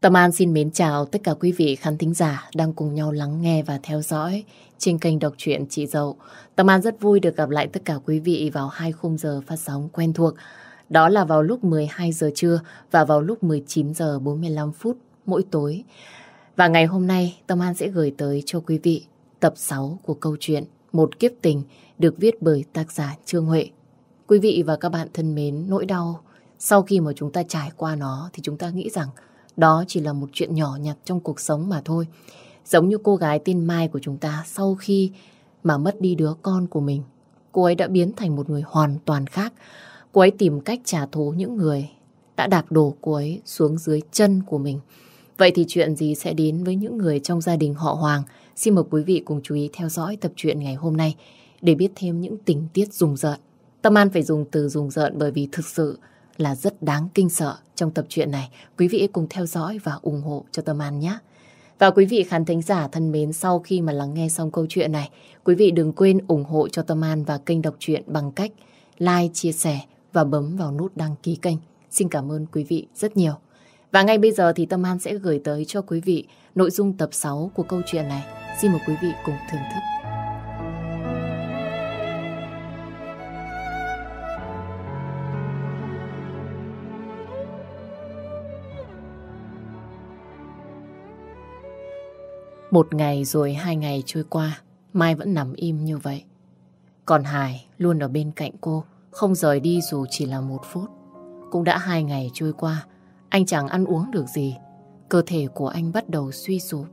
Tâm An xin mến chào tất cả quý vị khán thính giả đang cùng nhau lắng nghe và theo dõi trên kênh đọc truyện Chị Dậu. Tâm An rất vui được gặp lại tất cả quý vị vào 2 khung giờ phát sóng quen thuộc. Đó là vào lúc 12 giờ trưa và vào lúc 19 giờ 45 phút mỗi tối. Và ngày hôm nay Tâm An sẽ gửi tới cho quý vị tập 6 của câu chuyện Một Kiếp Tình được viết bởi tác giả Trương Huệ. Quý vị và các bạn thân mến, nỗi đau sau khi mà chúng ta trải qua nó thì chúng ta nghĩ rằng đó chỉ là một chuyện nhỏ nhặt trong cuộc sống mà thôi. Giống như cô gái tên Mai của chúng ta, sau khi mà mất đi đứa con của mình, cô ấy đã biến thành một người hoàn toàn khác. Cô ấy tìm cách trả thù những người đã đạp đổ cô ấy xuống dưới chân của mình. Vậy thì chuyện gì sẽ đến với những người trong gia đình họ Hoàng? Xin mời quý vị cùng chú ý theo dõi tập truyện ngày hôm nay để biết thêm những tình tiết rùng rợn. Tâm An phải dùng từ rùng rợn bởi vì thực sự là rất đáng kinh sợ trong tập truyện này. Quý vị cùng theo dõi và ủng hộ cho Tâm An nhé. Và quý vị khán thính giả thân mến, sau khi mà lắng nghe xong câu chuyện này, quý vị đừng quên ủng hộ cho Tâm An và kênh đọc truyện bằng cách like, chia sẻ và bấm vào nút đăng ký kênh. Xin cảm ơn quý vị rất nhiều. Và ngay bây giờ thì Tâm An sẽ gửi tới cho quý vị nội dung tập 6 của câu chuyện này. Xin mời quý vị cùng thưởng thức. Một ngày rồi 2 ngày trôi qua, Mai vẫn nằm im như vậy. Còn Hải luôn ở bên cạnh cô, không rời đi dù chỉ là 1 phút. Cũng đã 2 ngày trôi qua, anh chẳng ăn uống được gì. Cơ thể của anh bắt đầu suy sụp.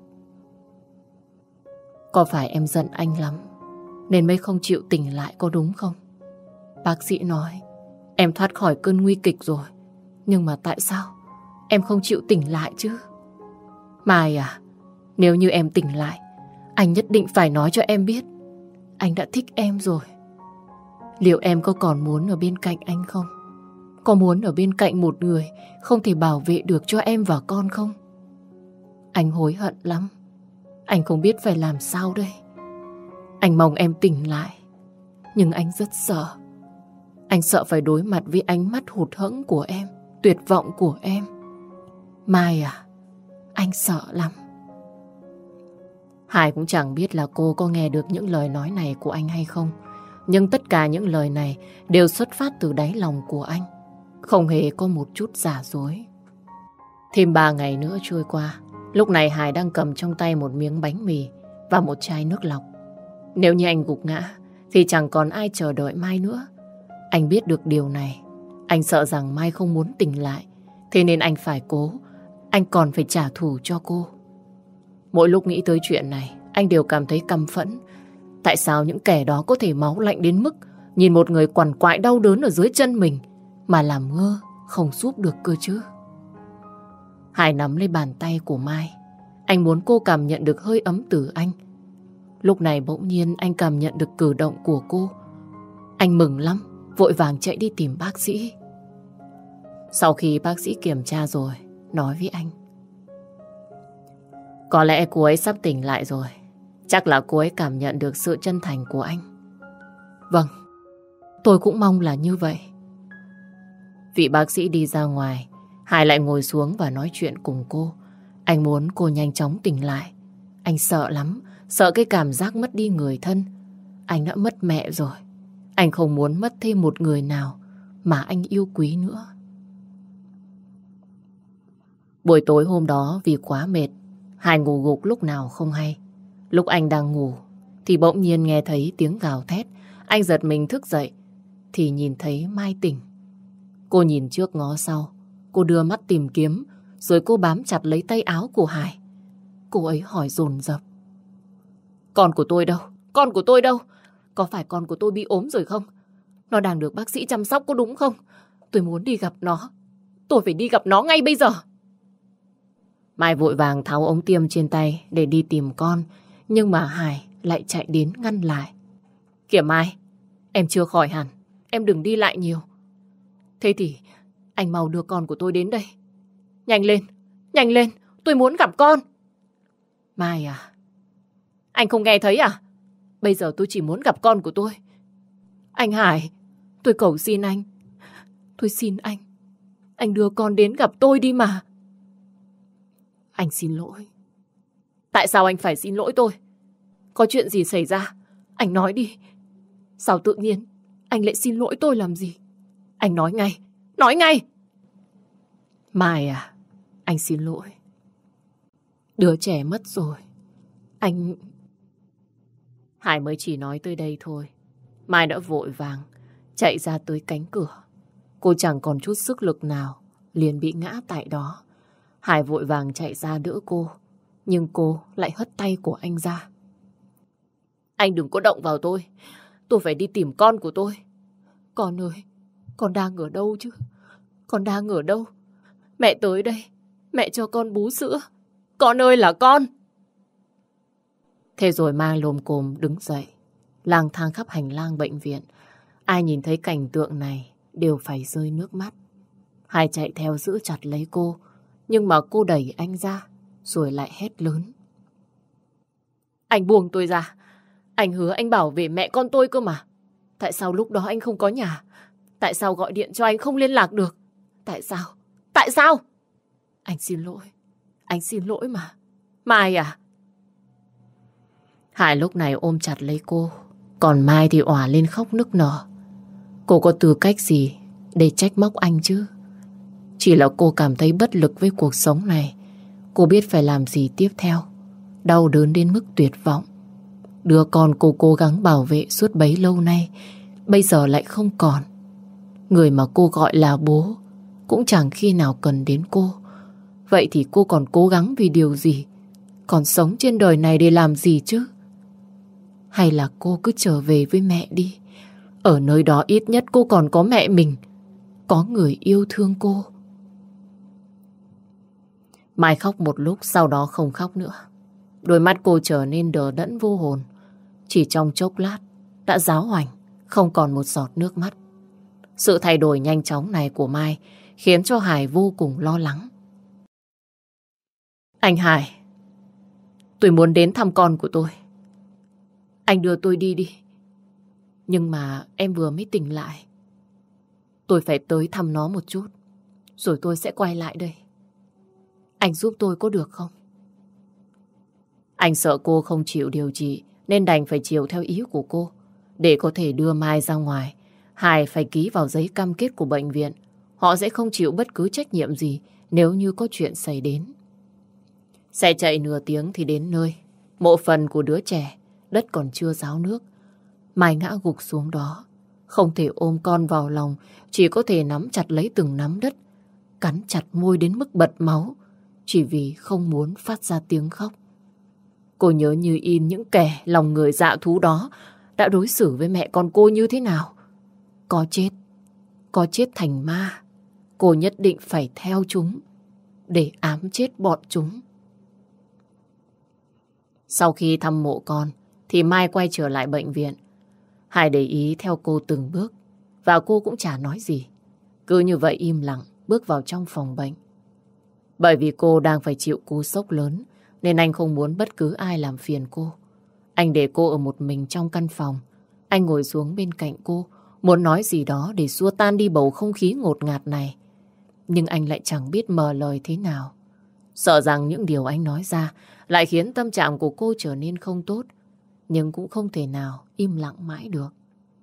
Có phải em giận anh lắm nên mới không chịu tỉnh lại, có đúng không? Bác sĩ nói em thoát khỏi cơn nguy kịch rồi, nhưng mà tại sao em không chịu tỉnh lại chứ? Mai à, nếu như em tỉnh lại, anh nhất định phải nói cho em biết anh đã thích em rồi. Liệu em có còn muốn ở bên cạnh anh không? Có muốn ở bên cạnh một người không thể bảo vệ được cho em và con không? Anh hối hận lắm. Anh không biết phải làm sao đây. Anh mong em tỉnh lại, nhưng anh rất sợ. Anh sợ phải đối mặt với ánh mắt hụt hẫng của em, tuyệt vọng của em. Mai à, anh sợ lắm. Hải cũng chẳng biết là cô có nghe được những lời nói này của anh hay không. Nhưng tất cả những lời này đều xuất phát từ đáy lòng của anh, không hề có một chút giả dối. Thêm 3 ngày nữa trôi qua. Lúc này Hải đang cầm trong tay một miếng bánh mì và một chai nước lọc. Nếu như anh gục ngã thì chẳng còn ai chờ đợi Mai nữa. Anh biết được điều này. Anh sợ rằng Mai không muốn tỉnh lại, thế nên anh phải cố. Anh còn phải trả thù cho cô. Mỗi lúc nghĩ tới chuyện này, anh đều cảm thấy căm phẫn. Tại sao những kẻ đó có thể máu lạnh đến mức nhìn một người quằn quại đau đớn ở dưới chân mình mà làm ngơ không giúp được cơ chứ? Hải nắm lấy bàn tay của Mai. Anh muốn cô cảm nhận được hơi ấm từ anh. Lúc này bỗng nhiên anh cảm nhận được cử động của cô. Anh mừng lắm, vội vàng chạy đi tìm bác sĩ. Sau khi bác sĩ kiểm tra rồi, nói với anh: có lẽ cô ấy sắp tỉnh lại rồi. Chắc là cô ấy cảm nhận được sự chân thành của anh. Vâng, tôi cũng mong là như vậy. Vị bác sĩ đi ra ngoài, Hải lại ngồi xuống và nói chuyện cùng cô. Anh muốn cô nhanh chóng tỉnh lại. Anh sợ lắm, sợ cái cảm giác mất đi người thân. Anh đã mất mẹ rồi. Anh không muốn mất thêm một người nào mà anh yêu quý nữa. Buổi tối hôm đó vì quá mệt, Hải ngủ gục lúc nào không hay. Lúc anh đang ngủ thì bỗng nhiên nghe thấy tiếng gào thét. Anh giật mình thức dậy thì nhìn thấy Mai tỉnh. Cô nhìn trước ngó sau. Cô đưa mắt tìm kiếm, rồi cô bám chặt lấy tay áo của Hải. Cô ấy hỏi dồn dập: con của tôi đâu? Con của tôi đâu? Có phải con của tôi bị ốm rồi không? Nó đang được bác sĩ chăm sóc có đúng không? Tôi muốn đi gặp nó. Tôi phải đi gặp nó ngay bây giờ. Mai vội vàng tháo ống tiêm trên tay để đi tìm con. Nhưng mà Hải lại chạy đến ngăn lại. Kìa Mai, em chưa khỏi hẳn. Em đừng đi lại nhiều. Thế thì anh mau đưa con của tôi đến đây. Nhanh lên, tôi muốn gặp con. Mai à, anh không nghe thấy à? Bây giờ tôi chỉ muốn gặp con của tôi. Anh Hải, tôi cầu xin anh. Tôi xin anh đưa con đến gặp tôi đi mà. Anh xin lỗi. Tại sao anh phải xin lỗi tôi? Có chuyện gì xảy ra? Anh nói đi. Sao tự nhiên anh lại xin lỗi tôi làm gì? Anh nói ngay. Nói ngay. Mai à, anh xin lỗi. Đứa trẻ mất rồi. Anh... Hải mới chỉ nói tới đây thôi. Mai đã vội vàng chạy ra tới cánh cửa. Cô chẳng còn chút sức lực nào, liền bị ngã tại đó. Hải vội vàng chạy ra đỡ cô, nhưng cô lại hất tay của anh ra. Anh đừng có động vào tôi. Tôi phải đi tìm con của tôi. Con ơi, con đang ở đâu chứ? Con đang ở đâu? Mẹ tới đây, mẹ cho con bú sữa. Con ơi là con! Thế rồi Mai lồm cồm đứng dậy, lang thang khắp hành lang bệnh viện. Ai nhìn thấy cảnh tượng này đều phải rơi nước mắt. Hải chạy theo giữ chặt lấy cô, nhưng mà cô đẩy anh ra, rồi lại hét lớn. Anh buông tôi ra. Anh hứa anh bảo vệ mẹ con tôi cơ mà. Tại sao lúc đó anh không có nhà? Tại sao gọi điện cho anh không liên lạc được? Tại sao? Tại sao? Anh xin lỗi. Anh xin lỗi mà. Mai à? Hải lúc này ôm chặt lấy cô, còn Mai thì òa lên khóc nức nở. Cô có tư cách gì để trách móc anh chứ? Chỉ là cô cảm thấy bất lực với cuộc sống này. Cô biết phải làm gì tiếp theo. Đau đớn đến mức tuyệt vọng. Đứa con cô cố gắng bảo vệ suốt bấy lâu nay, bây giờ lại không còn. Người mà cô gọi là bố cũng chẳng khi nào cần đến cô. Vậy thì cô còn cố gắng vì điều gì? Còn sống trên đời này để làm gì chứ? Hay là cô cứ trở về với mẹ đi. Ở nơi đó ít nhất cô còn có mẹ mình, có người yêu thương cô. Mai khóc một lúc, sau đó không khóc nữa. Đôi mắt cô trở nên đờ đẫn vô hồn. Chỉ trong chốc lát đã ráo hoảnh, không còn một giọt nước mắt. Sự thay đổi nhanh chóng này của Mai khiến cho Hải vô cùng lo lắng. Anh Hải, tôi muốn đến thăm con của tôi. Anh đưa tôi đi đi. Nhưng mà em vừa mới tỉnh lại. Tôi phải tới thăm nó một chút, rồi tôi sẽ quay lại đây. Anh giúp tôi có được không? Anh sợ cô không chịu điều trị nên đành phải chiều theo ý của cô. Để có thể đưa Mai ra ngoài, Hải phải ký vào giấy cam kết của bệnh viện. Họ sẽ không chịu bất cứ trách nhiệm gì nếu như có chuyện xảy đến. Xe chạy nửa tiếng thì đến nơi. Mộ phần của đứa trẻ, đất còn chưa ráo nước. Mai ngã gục xuống đó. Không thể ôm con vào lòng, chỉ có thể nắm chặt lấy từng nắm đất, cắn chặt môi đến mức bật máu, chỉ vì không muốn phát ra tiếng khóc. Cô nhớ như in những kẻ lòng người dạ thú đó đã đối xử với mẹ con cô như thế nào. Có chết thành ma, cô nhất định phải theo chúng để ám chết bọn chúng. Sau khi thăm mộ con thì Mai quay trở lại bệnh viện. Hải để ý theo cô từng bước và cô cũng chả nói gì. Cứ như vậy im lặng bước vào trong phòng bệnh. Bởi vì cô đang phải chịu cú sốc lớn nên anh không muốn bất cứ ai làm phiền cô. Anh để cô ở một mình trong căn phòng. Anh ngồi xuống bên cạnh cô, muốn nói gì đó để xua tan đi bầu không khí ngột ngạt này. Nhưng anh lại chẳng biết mở lời thế nào. Sợ rằng những điều anh nói ra lại khiến tâm trạng của cô trở nên không tốt. Nhưng cũng không thể nào im lặng mãi được.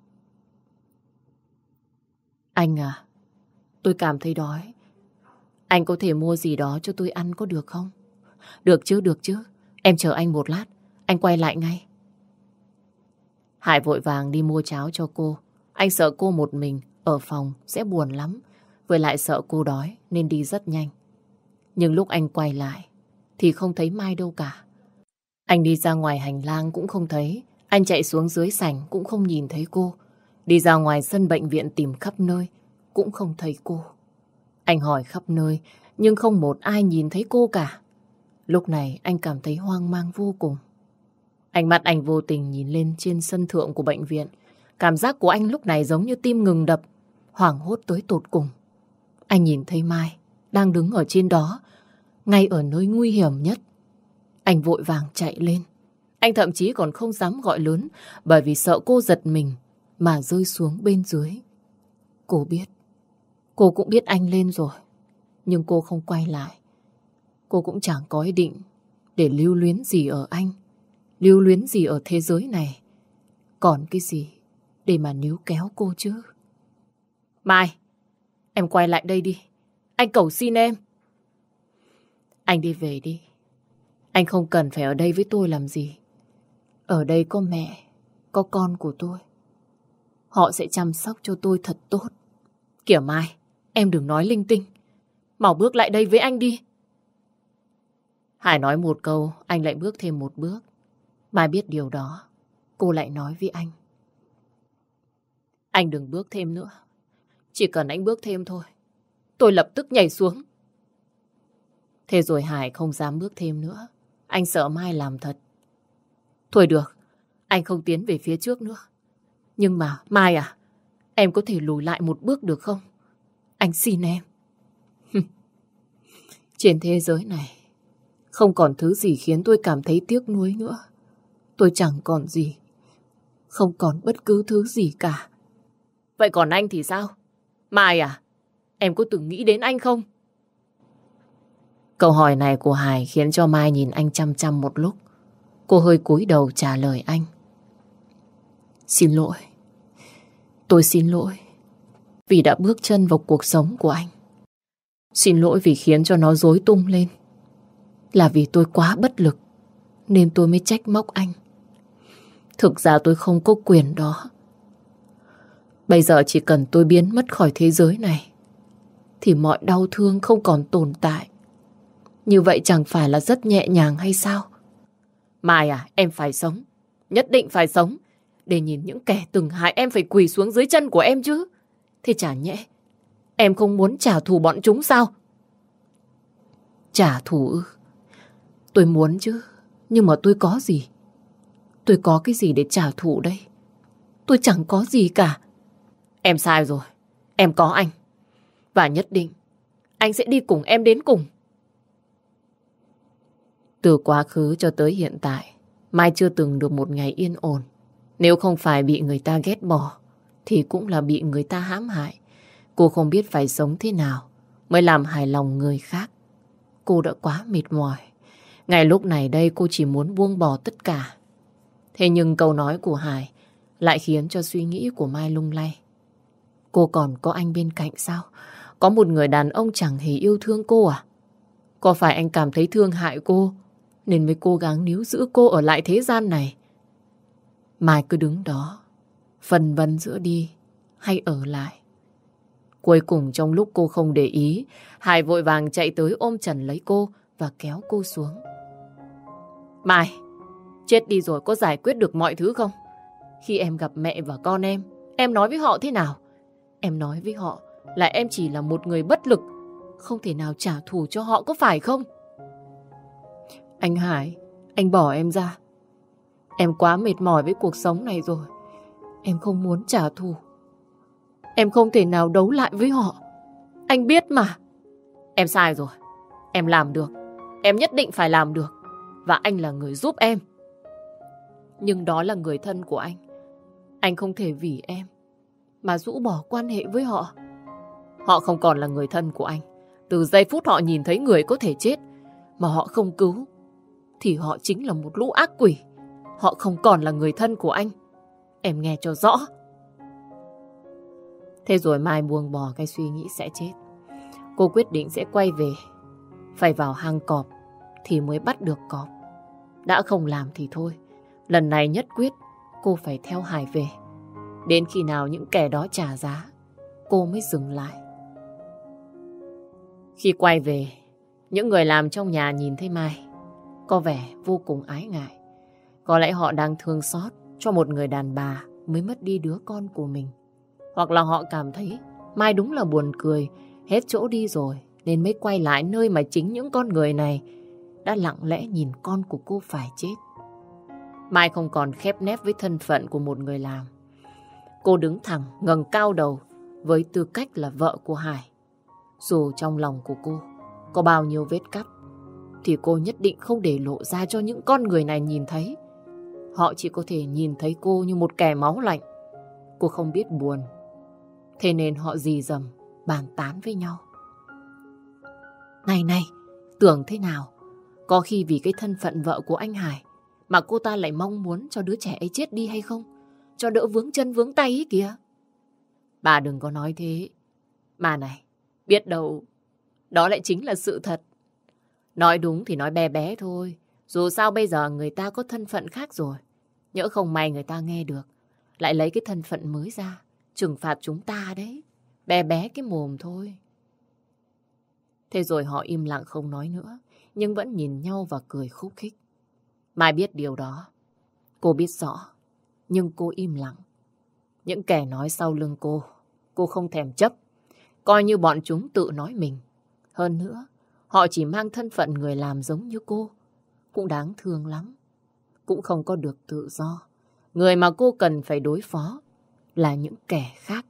Anh à, tôi cảm thấy đói. Anh có thể mua gì đó cho tôi ăn có được không? Được chứ. Em chờ anh một lát, anh quay lại ngay. Hải vội vàng đi mua cháo cho cô. Anh sợ cô một mình ở phòng sẽ buồn lắm. Với lại sợ cô đói nên đi rất nhanh. Nhưng lúc anh quay lại thì không thấy Mai đâu cả. Anh đi ra ngoài hành lang cũng không thấy. Anh chạy xuống dưới sảnh cũng không nhìn thấy cô. Đi ra ngoài sân bệnh viện tìm khắp nơi cũng không thấy cô. Anh hỏi khắp nơi nhưng không một ai nhìn thấy cô cả. Lúc này anh cảm thấy hoang mang vô cùng. Ánh mắt anh vô tình nhìn lên trên sân thượng của bệnh viện. Cảm giác của anh lúc này giống như tim ngừng đập, hoảng hốt tới tột cùng. Anh nhìn thấy Mai đang đứng ở trên đó, ngay ở nơi nguy hiểm nhất. Anh vội vàng chạy lên. Anh thậm chí còn không dám gọi lớn bởi vì sợ cô giật mình mà rơi xuống bên dưới. Cô cũng biết anh lên rồi, nhưng cô không quay lại. cô cũng chẳng có ý định để lưu luyến gì ở anh, lưu luyến gì ở thế giới này. Còn cái gì để mà níu kéo cô chứ? Mai, em quay lại đây đi. Anh cầu xin em. Anh đi về đi. Anh không cần phải ở đây với tôi làm gì. Ở đây có mẹ, có con của tôi. Họ sẽ chăm sóc cho tôi thật tốt. Kìa Mai, em đừng nói linh tinh. Mau bước lại đây với anh đi. Hải nói một câu, anh lại bước thêm một bước. Mai biết điều đó, cô lại nói với anh. Anh đừng bước thêm nữa. Chỉ cần anh bước thêm thôi, tôi lập tức nhảy xuống. Thế rồi Hải không dám bước thêm nữa. Anh sợ Mai làm thật. Thôi được, anh không tiến về phía trước nữa. Nhưng mà Mai à, em có thể lùi lại một bước được không? Anh xin em. Trên thế giới này, không còn thứ gì khiến tôi cảm thấy tiếc nuối nữa. Tôi chẳng còn gì. Không còn bất cứ thứ gì cả. Vậy còn anh thì sao? Mai à, em có từng nghĩ đến anh không? Câu hỏi này của Hải khiến cho Mai nhìn anh chăm chăm một lúc. Cô hơi cúi đầu trả lời anh. Xin lỗi. Tôi xin lỗi vì đã bước chân vào cuộc sống của anh. Xin lỗi vì khiến cho nó rối tung lên. Là vì tôi quá bất lực nên tôi mới trách móc anh. Thực ra tôi không có quyền đó. Bây giờ chỉ cần tôi biến mất khỏi thế giới này thì mọi đau thương không còn tồn tại. Như vậy chẳng phải là rất nhẹ nhàng hay sao? Mai à, em phải sống. Nhất định phải sống. Để nhìn những kẻ từng hại em phải quỳ xuống dưới chân của em chứ. Thế chả nhẽ em không muốn trả thù bọn chúng sao? Trả thù ư? Tôi muốn chứ. Nhưng mà tôi có gì? Tôi có cái gì để trả thù đây? Tôi chẳng có gì cả. Em sai rồi. Em có anh. Và nhất định anh sẽ đi cùng em đến cùng. Từ quá khứ cho tới hiện tại, Mai chưa từng được một ngày yên ổn. Nếu không phải bị người ta ghét bỏ thì cũng là bị người ta hãm hại. Cô không biết phải sống thế nào mới làm hài lòng người khác. Cô đã quá mệt mỏi. Ngay lúc này đây cô chỉ muốn buông bỏ tất cả. Thế nhưng câu nói của Hải lại khiến cho suy nghĩ của Mai lung lay. Cô còn có anh bên cạnh sao? Có một người đàn ông chẳng hề yêu thương cô à? Có phải anh cảm thấy thương hại cô nên mới cố gắng níu giữ cô ở lại thế gian này? Mai cứ đứng đó, phân vân giữa đi hay ở lại. Cuối cùng trong lúc cô không để ý, Hải vội vàng chạy tới ôm chặt lấy cô và kéo cô xuống. Mai, chết đi rồi có giải quyết được mọi thứ không? Khi em gặp mẹ và con em nói với họ thế nào? Em nói với họ là em chỉ là một người bất lực, không thể nào trả thù cho họ, có phải không? Anh Hải, anh bỏ em ra. Em quá mệt mỏi với cuộc sống này rồi. Em không muốn trả thù. Em không thể nào đấu lại với họ. Anh biết mà. Em sai rồi. Em làm được. Em nhất định phải làm được. Và anh là người giúp em. Nhưng đó là người thân của anh. Anh không thể vì em mà rũ bỏ quan hệ với họ. Họ không còn là người thân của anh. Từ giây phút họ nhìn thấy người có thể chết mà họ không cứu thì họ chính là một lũ ác quỷ. Họ không còn là người thân của anh. Em nghe cho rõ. Thế rồi Mai buông bỏ cái suy nghĩ sẽ chết. Cô quyết định sẽ quay về. Phải vào hang cọp thì mới bắt được cọp. Đã không làm thì thôi. Lần này nhất quyết cô phải theo Hải về. Đến khi nào những kẻ đó trả giá, cô mới dừng lại. Khi quay về, những người làm trong nhà nhìn thấy Mai có vẻ vô cùng ái ngại. Có lẽ họ đang thương xót cho một người đàn bà mới mất đi đứa con của mình. Hoặc là họ cảm thấy Mai đúng là buồn cười, hết chỗ đi rồi, nên mới quay lại nơi mà chính những con người này đã lặng lẽ nhìn con của cô phải chết. Mai không còn khép nép với thân phận của một người làm. Cô đứng thẳng, ngẩng cao đầu với tư cách là vợ của Hải. Dù trong lòng của cô có bao nhiêu vết cắt thì cô nhất định không để lộ ra cho những con người này nhìn thấy. Họ chỉ có thể nhìn thấy cô như một kẻ máu lạnh. Cô không biết buồn. Thế nên họ rì rầm bàn tán với nhau. Này này, Tưởng thế nào? Có khi vì cái thân phận vợ của anh Hải mà cô ta lại mong muốn cho đứa trẻ ấy chết đi hay không? Cho đỡ vướng chân vướng tay ấy kìa. Bà đừng có nói thế. Mà này, biết đâu đó lại chính là sự thật. Nói đúng thì nói bé bé thôi. Dù sao bây giờ người ta có thân phận khác rồi. Nhỡ không may người ta nghe được, lại lấy cái thân phận mới ra trừng phạt chúng ta đấy. Bé bé cái mồm thôi. Thế rồi họ im lặng không nói nữa, nhưng vẫn nhìn nhau và cười khúc khích. Mai biết điều đó. Cô biết rõ, nhưng cô im lặng. Những kẻ nói sau lưng cô không thèm chấp. Coi như bọn chúng tự nói mình. Hơn nữa, họ chỉ mang thân phận người làm giống như cô. Cũng đáng thương lắm. Cũng không có được tự do. Người mà cô cần phải đối phó là những kẻ khác.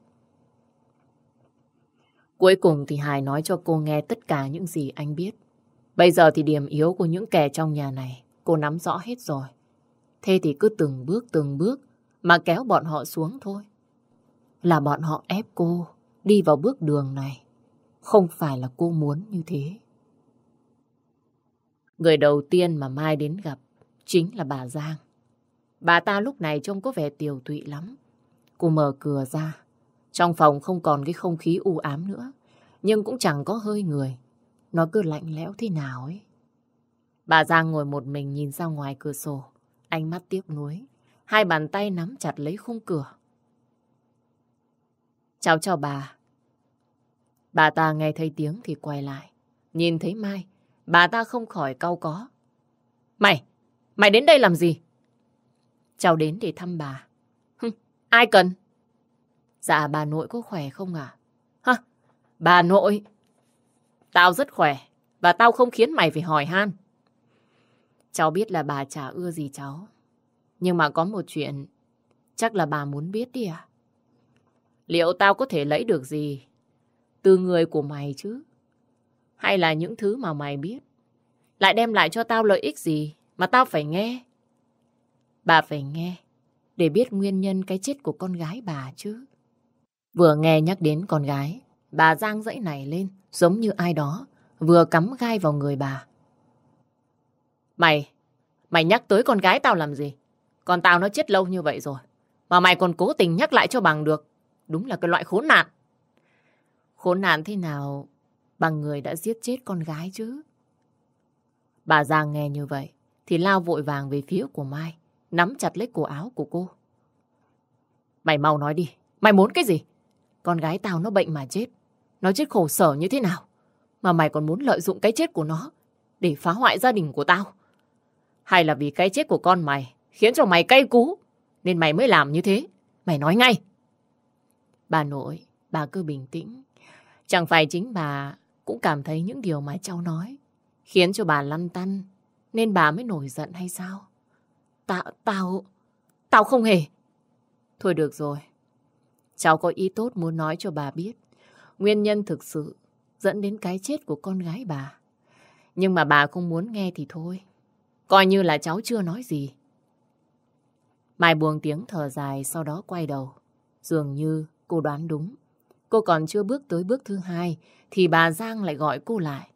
Cuối cùng thì Hải nói cho cô nghe tất cả những gì anh biết. Bây giờ thì điểm yếu của những kẻ trong nhà này cô nắm rõ hết rồi. Thế thì cứ từng bước mà kéo bọn họ xuống thôi. Là bọn họ ép cô đi vào bước đường này. Không phải là cô muốn như thế. Người đầu tiên mà Mai đến gặp chính là bà Giang. Bà ta lúc này trông có vẻ tiều tụy lắm. Cô mở cửa ra. Trong phòng không còn cái không khí u ám nữa. Nhưng cũng chẳng có hơi người. Nó cứ lạnh lẽo thế nào ấy. Bà Giang ngồi một mình nhìn ra ngoài cửa sổ. Ánh mắt tiếc nuối. Hai bàn tay nắm chặt lấy khung cửa. Cháu chào bà. Bà ta nghe thấy tiếng thì quay lại. Nhìn thấy Mai, bà ta không khỏi cau có. Mày đến đây làm gì? Cháu đến để thăm bà. Ai cần? Dạ bà nội có khỏe không à? Hả? Bà nội? Tao rất khỏe. Và tao không khiến mày phải hỏi han. Cháu biết là bà chả ưa gì cháu. Nhưng mà có một chuyện chắc là bà muốn biết đi à? Liệu tao có thể lấy được gì từ người của mày chứ? Hay là những thứ mà mày biết lại đem lại cho tao lợi ích gì mà tao phải nghe? Bà phải nghe để biết nguyên nhân cái chết của con gái bà chứ. Vừa nghe nhắc đến con gái, bà Giang giãy nảy lên giống như ai đó vừa cắm gai vào người bà. Mày nhắc tới con gái tao làm gì? Con tao nó chết lâu như vậy rồi mà mày còn cố tình nhắc lại cho bằng được. Đúng là cái loại khốn nạn. Khốn nạn thế nào bằng người đã giết chết con gái chứ? Bà Giang nghe như vậy thì lao vội vàng về phía của Mai, nắm chặt lấy cổ áo của cô. Mày mau nói đi, mày muốn cái gì? Con gái tao nó bệnh mà chết. Nó chết khổ sở như thế nào mà mày còn muốn lợi dụng cái chết của nó để phá hoại gia đình của tao? Hay là vì cái chết của con mày khiến cho mày cay cú nên mày mới làm như thế? Mày nói ngay. Bà nội, bà cứ bình tĩnh. Chẳng phải chính bà cũng cảm thấy những điều mà cháu nói khiến cho bà lăn tăn nên bà mới nổi giận hay sao? Tao không hề. Thôi được rồi. Cháu có ý tốt muốn nói cho bà biết nguyên nhân thực sự dẫn đến cái chết của con gái bà. Nhưng mà bà không muốn nghe thì thôi. Coi như là cháu chưa nói gì. Mai buông tiếng thở dài sau đó quay đầu. Dường như cô đoán đúng. Cô còn chưa bước tới bước thứ hai thì bà Giang lại gọi cô lại.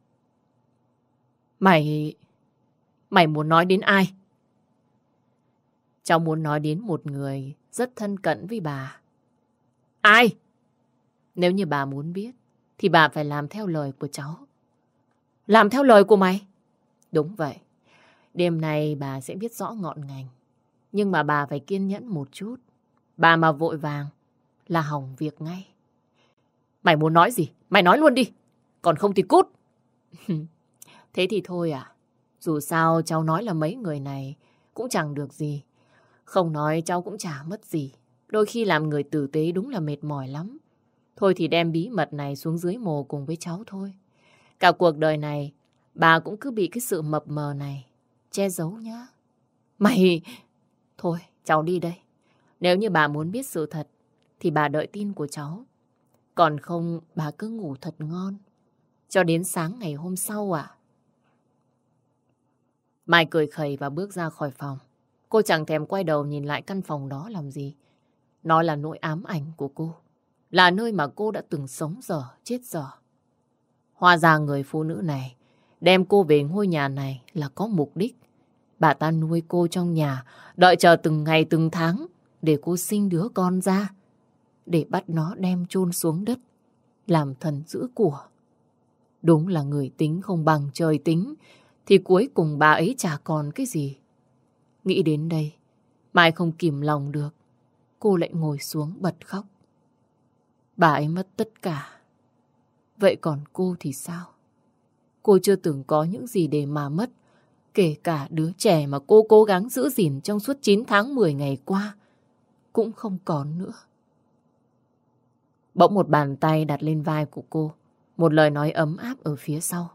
Mày muốn nói đến ai? Cháu muốn nói đến một người rất thân cận với bà. Ai? Nếu như bà muốn biết thì bà phải làm theo lời của cháu. Làm theo lời của mày? Đúng vậy. Đêm nay bà sẽ biết rõ ngọn ngành. Nhưng mà bà phải kiên nhẫn một chút. Bà mà vội vàng là hỏng việc ngay. Mày muốn nói gì? Mày nói luôn đi. Còn không thì cút. Thế thì thôi à. Dù sao cháu nói là mấy người này cũng chẳng được gì. Không nói cháu cũng chả mất gì. Đôi khi làm người tử tế đúng là mệt mỏi lắm. Thôi thì đem bí mật này xuống dưới mồ cùng với cháu thôi. Cả cuộc đời này bà cũng cứ bị cái sự mập mờ này che giấu nhá. Thôi cháu đi đây. Nếu như bà muốn biết sự thật thì bà đợi tin của cháu. Còn không bà cứ ngủ thật ngon cho đến sáng ngày hôm sau à. Mai cười khẩy và bước ra khỏi phòng. Cô chẳng thèm quay đầu nhìn lại căn phòng đó làm gì. Nó là nỗi ám ảnh của cô. Là nơi mà cô đã từng sống dở, chết dở. Hóa ra người phụ nữ này đem cô về ngôi nhà này là có mục đích. Bà ta nuôi cô trong nhà, đợi chờ từng ngày từng tháng để cô sinh đứa con ra, để bắt nó đem chôn xuống đất, làm thần giữ của. Đúng là người tính không bằng trời tính, thì cuối cùng bà ấy chả còn cái gì. Nghĩ đến đây, Mai không kìm lòng được, cô lại ngồi xuống bật khóc. Bà ấy mất tất cả. Vậy còn cô thì sao? Cô chưa từng có những gì để mà mất. Kể cả đứa trẻ mà cô cố gắng giữ gìn trong suốt 9 tháng 10 ngày qua cũng không còn nữa. Bỗng một bàn tay đặt lên vai của cô, một lời nói ấm áp ở phía sau.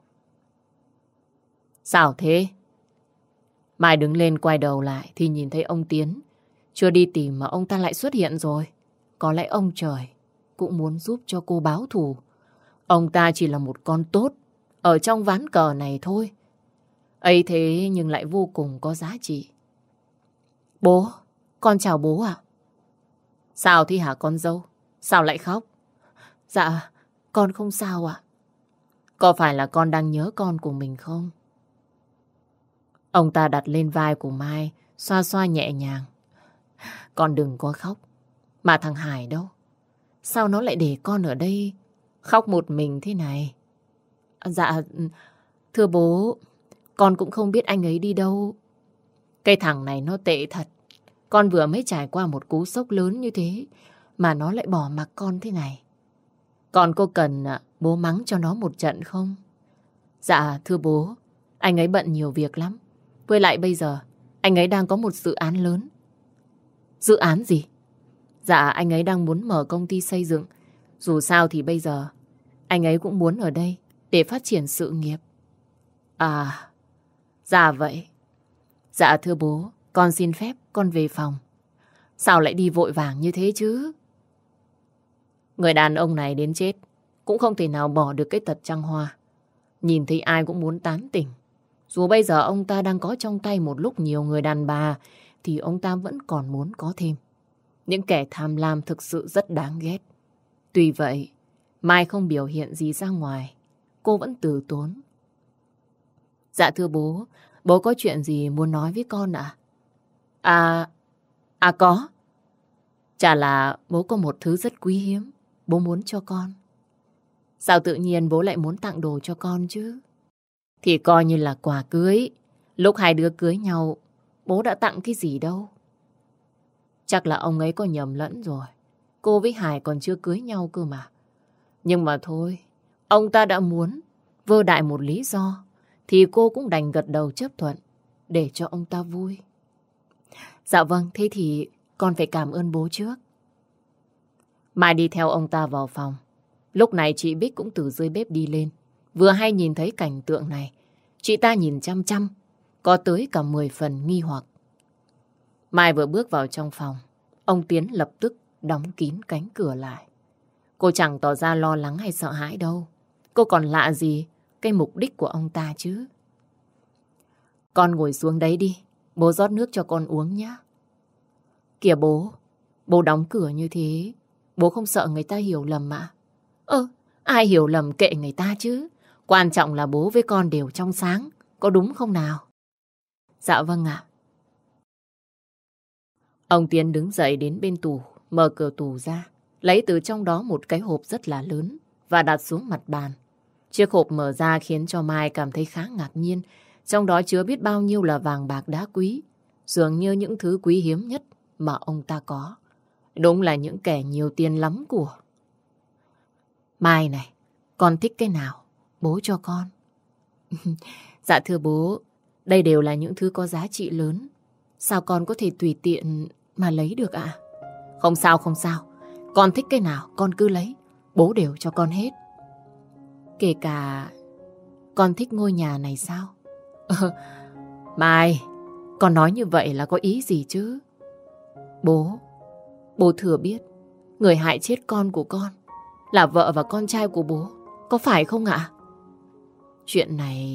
Sao thế? Mai đứng lên quay đầu lại thì nhìn thấy ông Tiến. Chưa đi tìm mà ông ta lại xuất hiện rồi. Có lẽ ông trời cũng muốn giúp cho cô báo thù. Ông ta chỉ là một con tốt ở trong ván cờ này thôi. Ấy thế nhưng lại vô cùng có giá trị. Bố, con chào bố ạ. Sao thế hả con dâu? Sao lại khóc? Dạ, con không sao ạ. Có phải là con đang nhớ con của mình không? Ông ta đặt lên vai của Mai, xoa xoa nhẹ nhàng. Con đừng có khóc. Mà thằng Hải đâu? Sao nó lại để con ở đây khóc một mình thế này? Dạ, thưa bố, con cũng không biết anh ấy đi đâu. Cái thằng này nó tệ thật. Con vừa mới trải qua một cú sốc lớn như thế mà nó lại bỏ mặc con thế này. Con có cần bố mắng cho nó một trận không? Dạ, thưa bố, anh ấy bận nhiều việc lắm. Với lại bây giờ, anh ấy đang có một dự án lớn. Dự án gì? Dạ, anh ấy đang muốn mở công ty xây dựng. Dù sao thì bây giờ, anh ấy cũng muốn ở đây để phát triển sự nghiệp. À, dạ vậy. Dạ thưa bố, con xin phép con về phòng. Sao lại đi vội vàng như thế chứ? Người đàn ông này đến chết cũng không thể nào bỏ được cái tật trăng hoa. Nhìn thấy ai cũng muốn tán tỉnh. Dù bây giờ ông ta đang có trong tay một lúc nhiều người đàn bà thì ông ta vẫn còn muốn có thêm. Những kẻ tham lam thực sự rất đáng ghét. Tuy vậy, Mai không biểu hiện gì ra ngoài. Cô vẫn từ tốn. Dạ thưa bố, bố có chuyện gì muốn nói với con ạ? Có. Chả là bố có một thứ rất quý hiếm, bố muốn cho con. Sao tự nhiên bố lại muốn tặng đồ cho con chứ? Thì coi như là quà cưới. Lúc hai đứa cưới nhau, bố đã tặng cái gì đâu. Chắc là ông ấy có nhầm lẫn rồi. Cô với Hải còn chưa cưới nhau cơ mà. Nhưng mà thôi, ông ta đã muốn vơ đại một lý do thì cô cũng đành gật đầu chấp thuận để cho ông ta vui. Dạ vâng, thế thì con phải cảm ơn bố trước. Mai đi theo ông ta vào phòng. Lúc này chị Bích cũng từ dưới bếp đi lên. Vừa hay nhìn thấy cảnh tượng này, chị ta nhìn chăm chăm, có tới cả 10 phần nghi hoặc. Mai vừa bước vào trong phòng, ông Tiến lập tức đóng kín cánh cửa lại. Cô chẳng tỏ ra lo lắng hay sợ hãi đâu. Cô còn lạ gì cái mục đích của ông ta chứ. Con ngồi xuống đấy đi, bố rót nước cho con uống nhé. Kìa bố đóng cửa như thế, bố không sợ người ta hiểu lầm ạ? Ai hiểu lầm kệ người ta chứ. Quan trọng là bố với con đều trong sáng, có đúng không nào? Dạ vâng ạ. Ông Tiến đứng dậy đến bên tủ, mở cửa tủ ra, lấy từ trong đó một cái hộp rất là lớn và đặt xuống mặt bàn. Chiếc hộp mở ra khiến cho Mai cảm thấy khá ngạc nhiên. Trong đó chứa biết bao nhiêu là vàng bạc đá quý, dường như những thứ quý hiếm nhất mà ông ta có. Đúng là những kẻ nhiều tiền lắm của. Mai này, con thích cái nào? Bố cho con. Dạ thưa bố, đây đều là những thứ có giá trị lớn. Sao con có thể tùy tiện mà lấy được ạ? Không sao, không sao. Con thích cái nào, con cứ lấy. Bố đều cho con hết. Kể cả con thích ngôi nhà này sao? Mai, con nói như vậy là có ý gì chứ? Bố thừa biết người hại chết con của con là vợ và con trai của bố, có phải không ạ? Chuyện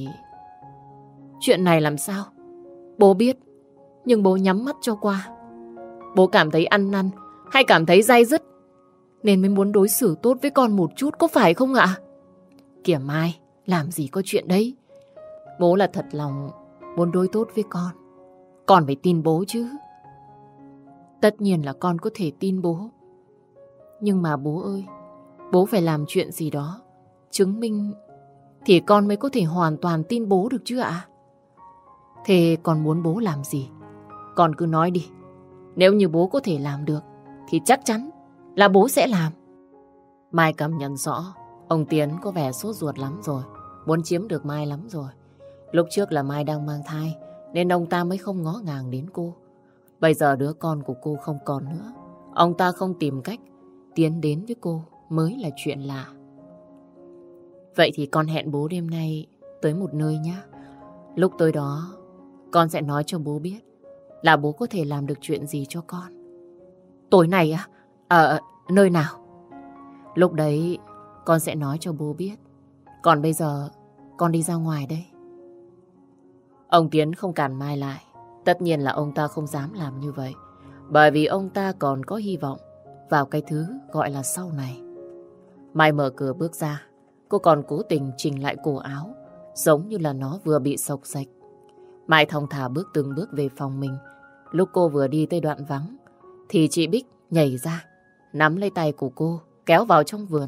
này làm sao? Bố biết, nhưng bố nhắm mắt cho qua. Bố cảm thấy ăn năn hay cảm thấy day dứt nên mới muốn đối xử tốt với con một chút, có phải không ạ? Kìa Mai, làm gì có chuyện đấy. Bố là thật lòng muốn đối tốt với con phải tin bố chứ. Tất nhiên là con có thể tin bố. Nhưng mà bố ơi, bố phải làm chuyện gì đó chứng minh thì con mới có thể hoàn toàn tin bố được chứ ạ? Thế con muốn bố làm gì? Con cứ nói đi. Nếu như bố có thể làm được thì chắc chắn là bố sẽ làm. Mai cảm nhận rõ ông Tiến có vẻ sốt ruột lắm rồi, muốn chiếm được Mai lắm rồi. Lúc trước là Mai đang mang thai nên ông ta mới không ngó ngàng đến cô. Bây giờ đứa con của cô không còn nữa, ông ta không tìm cách tiến đến với cô mới là chuyện lạ. Vậy thì con hẹn bố đêm nay tới một nơi nhé. Lúc tới đó con sẽ nói cho bố biết là bố có thể làm được chuyện gì cho con. Tối nay à? Nơi nào? Lúc đấy con sẽ nói cho bố biết. Còn bây giờ con đi ra ngoài đây. Ông Tiến không cản Mai lại. Tất nhiên là ông ta không dám làm như vậy, bởi vì ông ta còn có hy vọng vào cái thứ gọi là sau này. Mai mở cửa bước ra. Cô còn cố tình chỉnh lại cổ áo, giống như là nó vừa bị xộc xệch. Mai thong thả bước từng bước về phòng mình. Lúc cô vừa đi tới đoạn vắng thì chị Bích nhảy ra, nắm lấy tay của cô, kéo vào trong vườn.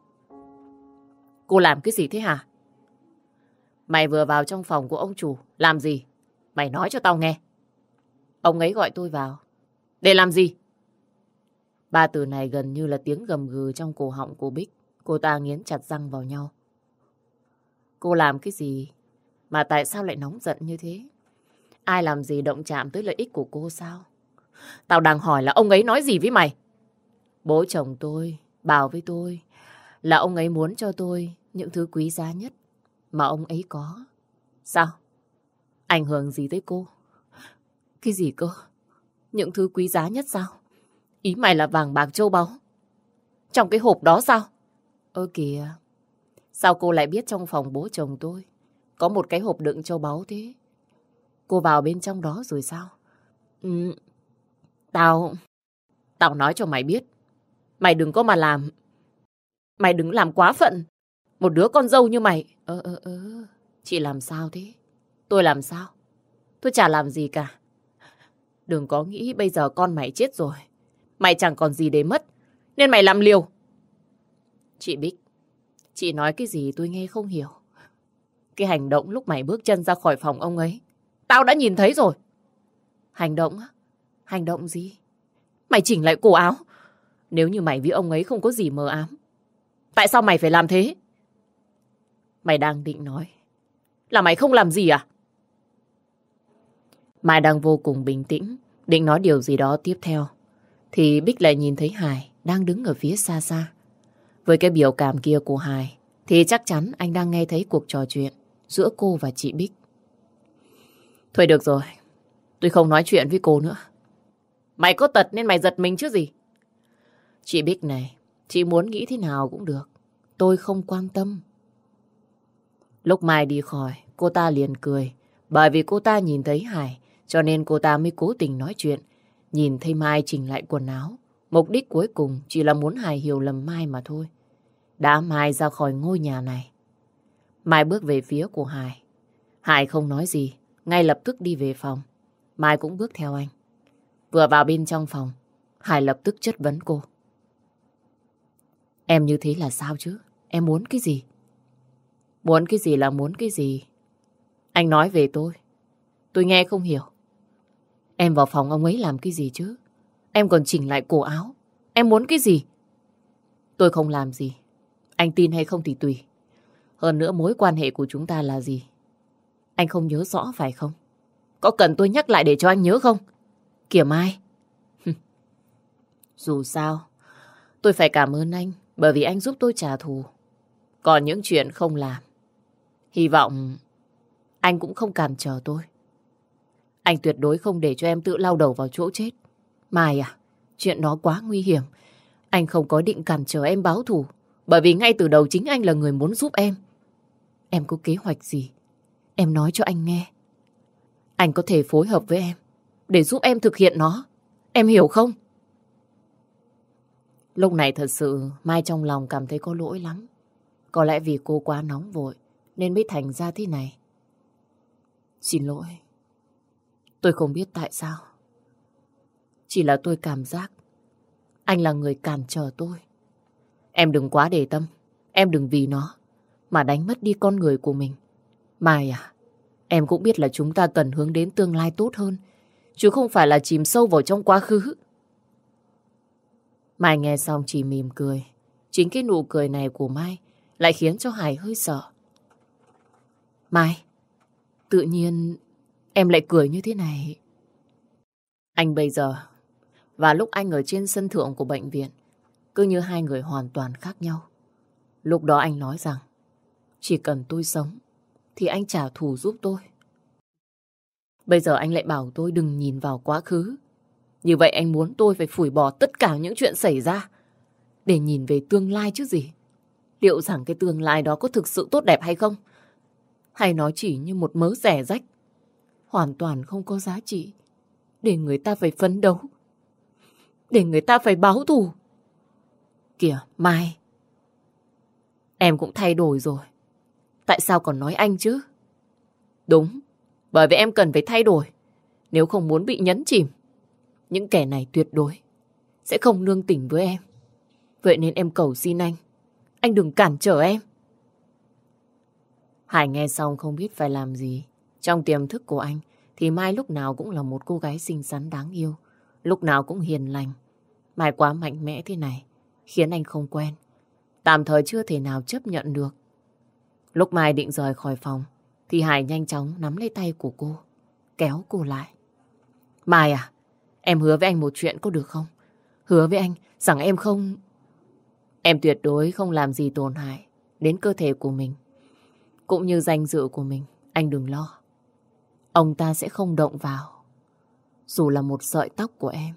Cô làm cái gì thế hả? Mày vừa vào trong phòng của ông chủ, làm gì? Mày nói cho tao nghe. Ông ấy gọi tôi vào. Để làm gì? Ba từ này gần như là tiếng gầm gừ trong cổ họng của Bích. Cô ta nghiến chặt răng vào nhau. Cô làm cái gì mà tại sao lại nóng giận như thế? Ai làm gì động chạm tới lợi ích của cô sao? Tao đang hỏi là ông ấy nói gì với mày? Bố chồng tôi bảo với tôi là ông ấy muốn cho tôi những thứ quý giá nhất mà ông ấy có. Sao? Ảnh hưởng gì tới cô? Cái gì cơ? Những thứ quý giá nhất sao? Ý mày là vàng bạc châu báu? Trong cái hộp đó sao? Ơ kìa, sao cô lại biết trong phòng bố chồng tôi có một cái hộp đựng châu báu thế? Cô vào bên trong đó rồi sao? Tao nói cho mày biết. Mày đừng có mà làm. Mày đừng làm quá phận. Một đứa con dâu như mày. Chị làm sao thế? Tôi làm sao? Tôi chả làm gì cả. Đừng có nghĩ bây giờ con mày chết rồi, mày chẳng còn gì để mất, nên mày làm liều. Chị Bích, chị nói cái gì tôi nghe không hiểu. Cái hành động lúc mày bước chân ra khỏi phòng ông ấy, tao đã nhìn thấy rồi. Hành động á? Hành động gì? Mày chỉnh lại cổ áo. Nếu như mày với ông ấy không có gì mờ ám, tại sao mày phải làm thế? Mày đang định nói là mày không làm gì à? Mai đang vô cùng bình tĩnh, định nói điều gì đó tiếp theo, thì Bích lại nhìn thấy Hải đang đứng ở phía xa xa. Với cái biểu cảm kia của Hải, thì chắc chắn anh đang nghe thấy cuộc trò chuyện giữa cô và chị Bích. Thôi được rồi, tôi không nói chuyện với cô nữa. Mày có tật nên mày giật mình chứ gì. Chị Bích này, chị muốn nghĩ thế nào cũng được, tôi không quan tâm. Lúc Mai đi khỏi, cô ta liền cười. Bởi vì cô ta nhìn thấy Hải, cho nên cô ta mới cố tình nói chuyện. Nhìn thấy Mai chỉnh lại quần áo, mục đích cuối cùng chỉ là muốn Hải hiểu lầm Mai mà thôi. Đã Mai ra khỏi ngôi nhà này. Mai bước về phía của Hải. Hải không nói gì, ngay lập tức đi về phòng. Mai cũng bước theo anh. Vừa vào bên trong phòng, Hải lập tức chất vấn cô. Em như thế là sao chứ? Em muốn cái gì? Muốn cái gì là muốn cái gì? Anh nói về tôi nghe không hiểu. Em vào phòng ông ấy làm cái gì chứ? Em còn chỉnh lại cổ áo. Em muốn cái gì? Tôi không làm gì. Anh tin hay không thì tùy. Hơn nữa mối quan hệ của chúng ta là gì? Anh không nhớ rõ phải không? Có cần tôi nhắc lại để cho anh nhớ không? Kìa Mai. Dù sao, tôi phải cảm ơn anh bởi vì anh giúp tôi trả thù. Còn những chuyện không làm, hy vọng anh cũng không cản trở tôi. Anh tuyệt đối không để cho em tự lao đầu vào chỗ chết. Mai à, chuyện đó quá nguy hiểm. Anh không có định cản trở em báo thù, bởi vì ngay từ đầu chính anh là người muốn giúp em. Em có kế hoạch gì? Em nói cho anh nghe. Anh có thể phối hợp với em để giúp em thực hiện nó. Em hiểu không? Lúc này thật sự Mai trong lòng cảm thấy có lỗi lắm. Có lẽ vì cô quá nóng vội nên mới thành ra thế này. Xin lỗi. Tôi không biết tại sao. Chỉ là tôi cảm giác anh là người cản trở tôi. Em đừng quá để tâm. Em đừng vì nó mà đánh mất đi con người của mình. Mai à, em cũng biết là chúng ta cần hướng đến tương lai tốt hơn, chứ không phải là chìm sâu vào trong quá khứ. Mai nghe xong chỉ mỉm cười. Chính cái nụ cười này của Mai lại khiến cho Hải hơi sợ. Mai, tự nhiên em lại cười như thế này. Anh bây giờ và lúc anh ở trên sân thượng của bệnh viện cứ như hai người hoàn toàn khác nhau. Lúc đó anh nói rằng chỉ cần tôi sống thì anh trả thù giúp tôi. Bây giờ anh lại bảo tôi đừng nhìn vào quá khứ. Như vậy anh muốn tôi phải phủi bỏ tất cả những chuyện xảy ra để nhìn về tương lai chứ gì. Liệu rằng cái tương lai đó có thực sự tốt đẹp hay không? Hay nó chỉ như một mớ rẻ rách, hoàn toàn không có giá trị để người ta phải phấn đấu, để người ta phải báo thù. Kìa, Mai, em cũng thay đổi rồi. Tại sao còn nói anh chứ? Đúng, bởi vì em cần phải thay đổi. Nếu không muốn bị nhấn chìm, những kẻ này tuyệt đối sẽ không nương tình với em. Vậy nên em cầu xin anh đừng cản trở em. Hải nghe xong không biết phải làm gì. Trong tiềm thức của anh thì Mai lúc nào cũng là một cô gái xinh xắn đáng yêu, lúc nào cũng hiền lành. Mai quá mạnh mẽ thế này khiến anh không quen, tạm thời chưa thể nào chấp nhận được. Lúc Mai định rời khỏi phòng thì Hải nhanh chóng nắm lấy tay của cô, kéo cô lại. Mai à, em hứa với anh một chuyện có được không? Hứa với anh rằng em không... Em tuyệt đối không làm gì tổn hại đến cơ thể của mình, cũng như danh dự của mình. Anh đừng lo. Ông ta sẽ không động vào, dù là một sợi tóc của em.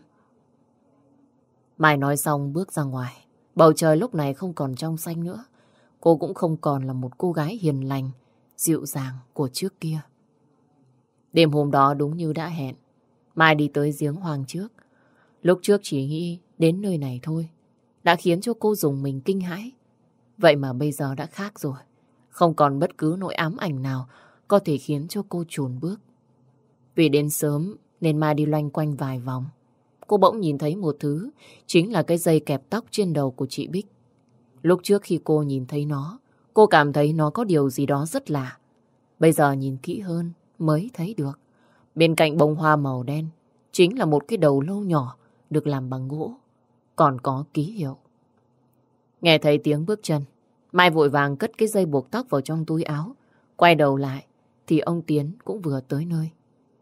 Mai nói xong bước ra ngoài. Bầu trời lúc này không còn trong xanh nữa. Cô cũng không còn là một cô gái hiền lành, dịu dàng của trước kia. Đêm hôm đó đúng như đã hẹn, Mai đi tới giếng hoang trước. Lúc trước chỉ nghĩ đến nơi này thôi đã khiến cho cô rùng mình kinh hãi. Vậy mà bây giờ đã khác rồi. Không còn bất cứ nỗi ám ảnh nào có thể khiến cho cô chùn bước. Vì đến sớm nên Mai đi loanh quanh vài vòng. Cô bỗng nhìn thấy một thứ, chính là cái dây kẹp tóc trên đầu của chị Bích. Lúc trước khi cô nhìn thấy nó, cô cảm thấy nó có điều gì đó rất lạ. Bây giờ nhìn kỹ hơn mới thấy được. Bên cạnh bông hoa màu đen chính là một cái đầu lâu nhỏ được làm bằng gỗ, còn có ký hiệu. Nghe thấy tiếng bước chân, Mai vội vàng cất cái dây buộc tóc vào trong túi áo. Quay đầu lại thì ông Tiến cũng vừa tới nơi.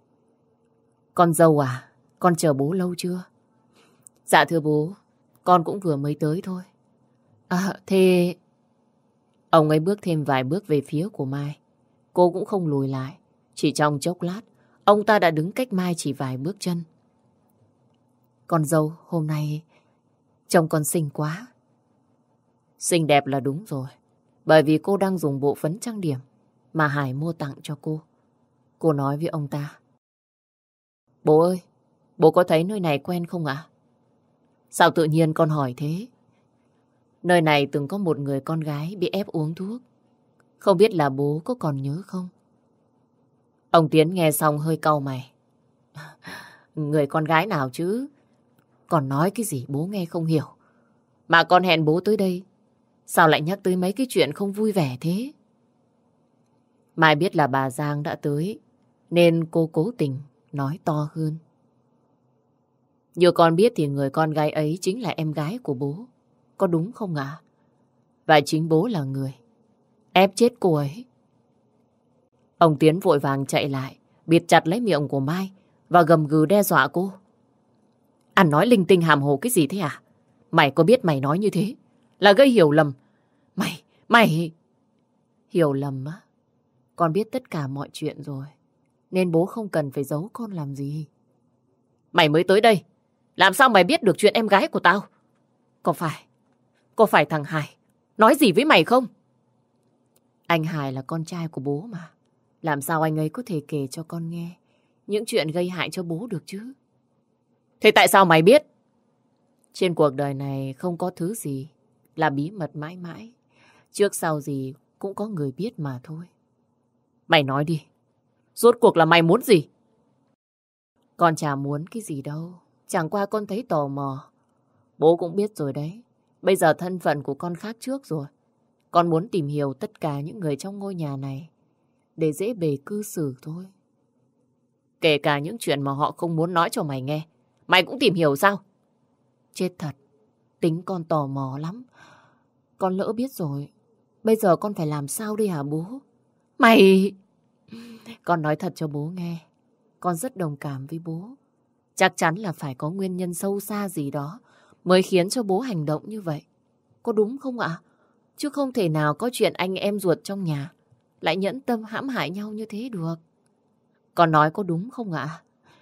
Con dâu à, con chờ bố lâu chưa? Dạ thưa bố, con cũng vừa mới tới thôi. À, thế... Ông ấy bước thêm vài bước về phía của Mai. Cô cũng không lùi lại. Chỉ trong chốc lát, ông ta đã đứng cách Mai chỉ vài bước chân. Con dâu, hôm nay trông con xinh quá. Xinh đẹp là đúng rồi. Bởi vì cô đang dùng bộ phấn trang điểm mà Hải mua tặng cho cô. Cô nói với ông ta. Bố ơi, bố có thấy nơi này quen không ạ? Sao tự nhiên con hỏi thế? Nơi này từng có một người con gái bị ép uống thuốc. Không biết là bố có còn nhớ không? Ông Tiến nghe xong hơi cau mày. Người con gái nào chứ? Còn nói cái gì bố nghe không hiểu. Mà con hẹn bố tới đây, sao lại nhắc tới mấy cái chuyện không vui vẻ thế? Mai biết là bà Giang đã tới, nên cô cố tình nói to hơn. Như con biết thì người con gái ấy chính là em gái của bố. Có đúng không ạ? Và chính bố là người ép chết cô ấy. Ông Tiến vội vàng chạy lại, bịt chặt lấy miệng của Mai và gầm gừ đe dọa cô. Anh nói linh tinh hàm hồ cái gì thế à? Mày có biết mày nói như thế là gây hiểu lầm. Mày... Hiểu lầm á? Con biết tất cả mọi chuyện rồi, nên bố không cần phải giấu con làm gì. Mày mới tới đây, làm sao mày biết được chuyện em gái của tao? Có phải thằng Hải nói gì với mày không? Anh Hải là con trai của bố mà. Làm sao anh ấy có thể kể cho con nghe những chuyện gây hại cho bố được chứ? Thế tại sao mày biết? Trên cuộc đời này không có thứ gì là bí mật mãi mãi. Trước sau gì cũng có người biết mà thôi. Mày nói đi. Rốt cuộc là mày muốn gì? Con chả muốn cái gì đâu. Chẳng qua con thấy tò mò. Bố cũng biết rồi đấy. Bây giờ thân phận của con khác trước rồi. Con muốn tìm hiểu tất cả những người trong ngôi nhà này để dễ bề cư xử thôi. Kể cả những chuyện mà họ không muốn nói cho mày nghe. Mày cũng tìm hiểu sao? Chết thật. Tính con tò mò lắm. Con lỡ biết rồi. Bây giờ con phải làm sao đây hả bố? Mày... Con nói thật cho bố nghe. Con rất đồng cảm với bố. Chắc chắn là phải có nguyên nhân sâu xa gì đó mới khiến cho bố hành động như vậy. Có đúng không ạ? Chứ không thể nào có chuyện anh em ruột trong nhà lại nhẫn tâm hãm hại nhau như thế được. Con nói có đúng không ạ?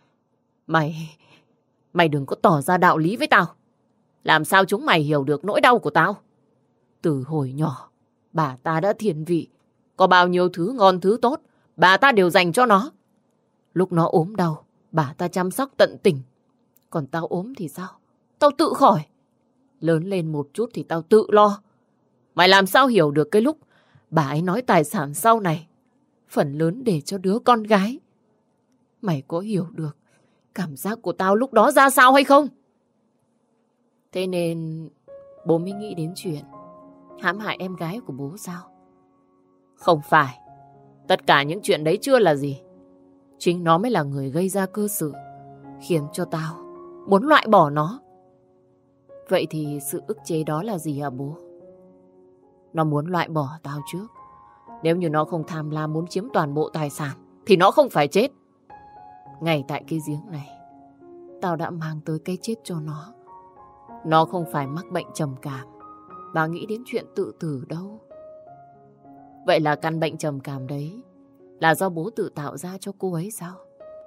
Mày đừng có tỏ ra đạo lý với tao. Làm sao chúng mày hiểu được nỗi đau của tao? Từ hồi nhỏ, bà ta đã thiền vị. Có bao nhiêu thứ ngon thứ tốt, bà ta đều dành cho nó. Lúc nó ốm đau, bà ta chăm sóc tận tình. Còn tao ốm thì sao? Tao tự khỏi. Lớn lên một chút thì tao tự lo. Mày làm sao hiểu được cái lúc bà ấy nói tài sản sau này phần lớn để cho đứa con gái? Mày có hiểu được cảm giác của tao lúc đó ra sao hay không? Thế nên bố mới nghĩ đến chuyện hãm hại em gái của bố sao? Không phải. Tất cả những chuyện đấy chưa là gì. Chính nó mới là người gây ra cơ sự khiến cho tao muốn loại bỏ nó. Vậy thì sự ức chế đó là gì hả bố? Nó muốn loại bỏ tao trước. Nếu như nó không tham lam muốn chiếm toàn bộ tài sản thì nó không phải chết. Ngay tại cái giếng này, tao đã mang tới cái chết cho nó. Nó không phải mắc bệnh trầm cảm và nghĩ đến chuyện tự tử đâu. Vậy là căn bệnh trầm cảm đấy là do bố tự tạo ra cho cô ấy sao?